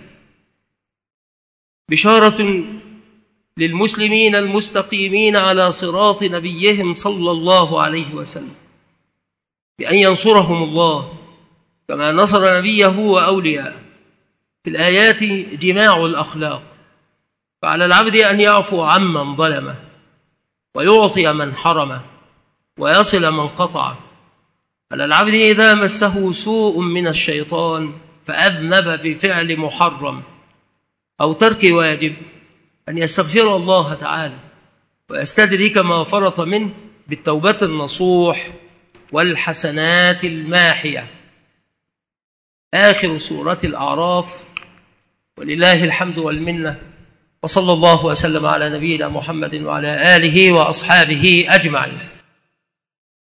بشارة للمسلمين المستقيمين على صراط نبيهم صلى الله عليه وسلم بأن ينصرهم الله كما نصر نبيه وأولياءه. في الآيات جماع الأخلاق فعلى العبد أن يعفو عمن ظلمه ويعطي من حرمه ويصل من قطعه. على العبد إذا مسه سوء من الشيطان فأذنب بفعل محرم أو ترك واجب أن يستغفر الله تعالى ويستدرك ما فرط منه بالتوبة النصوح والحسنات الماحية. آخر سورة الأعراف ولله الحمد والمنة وصلى الله وسلم على نبينا محمد وعلى آله وأصحابه أجمعين.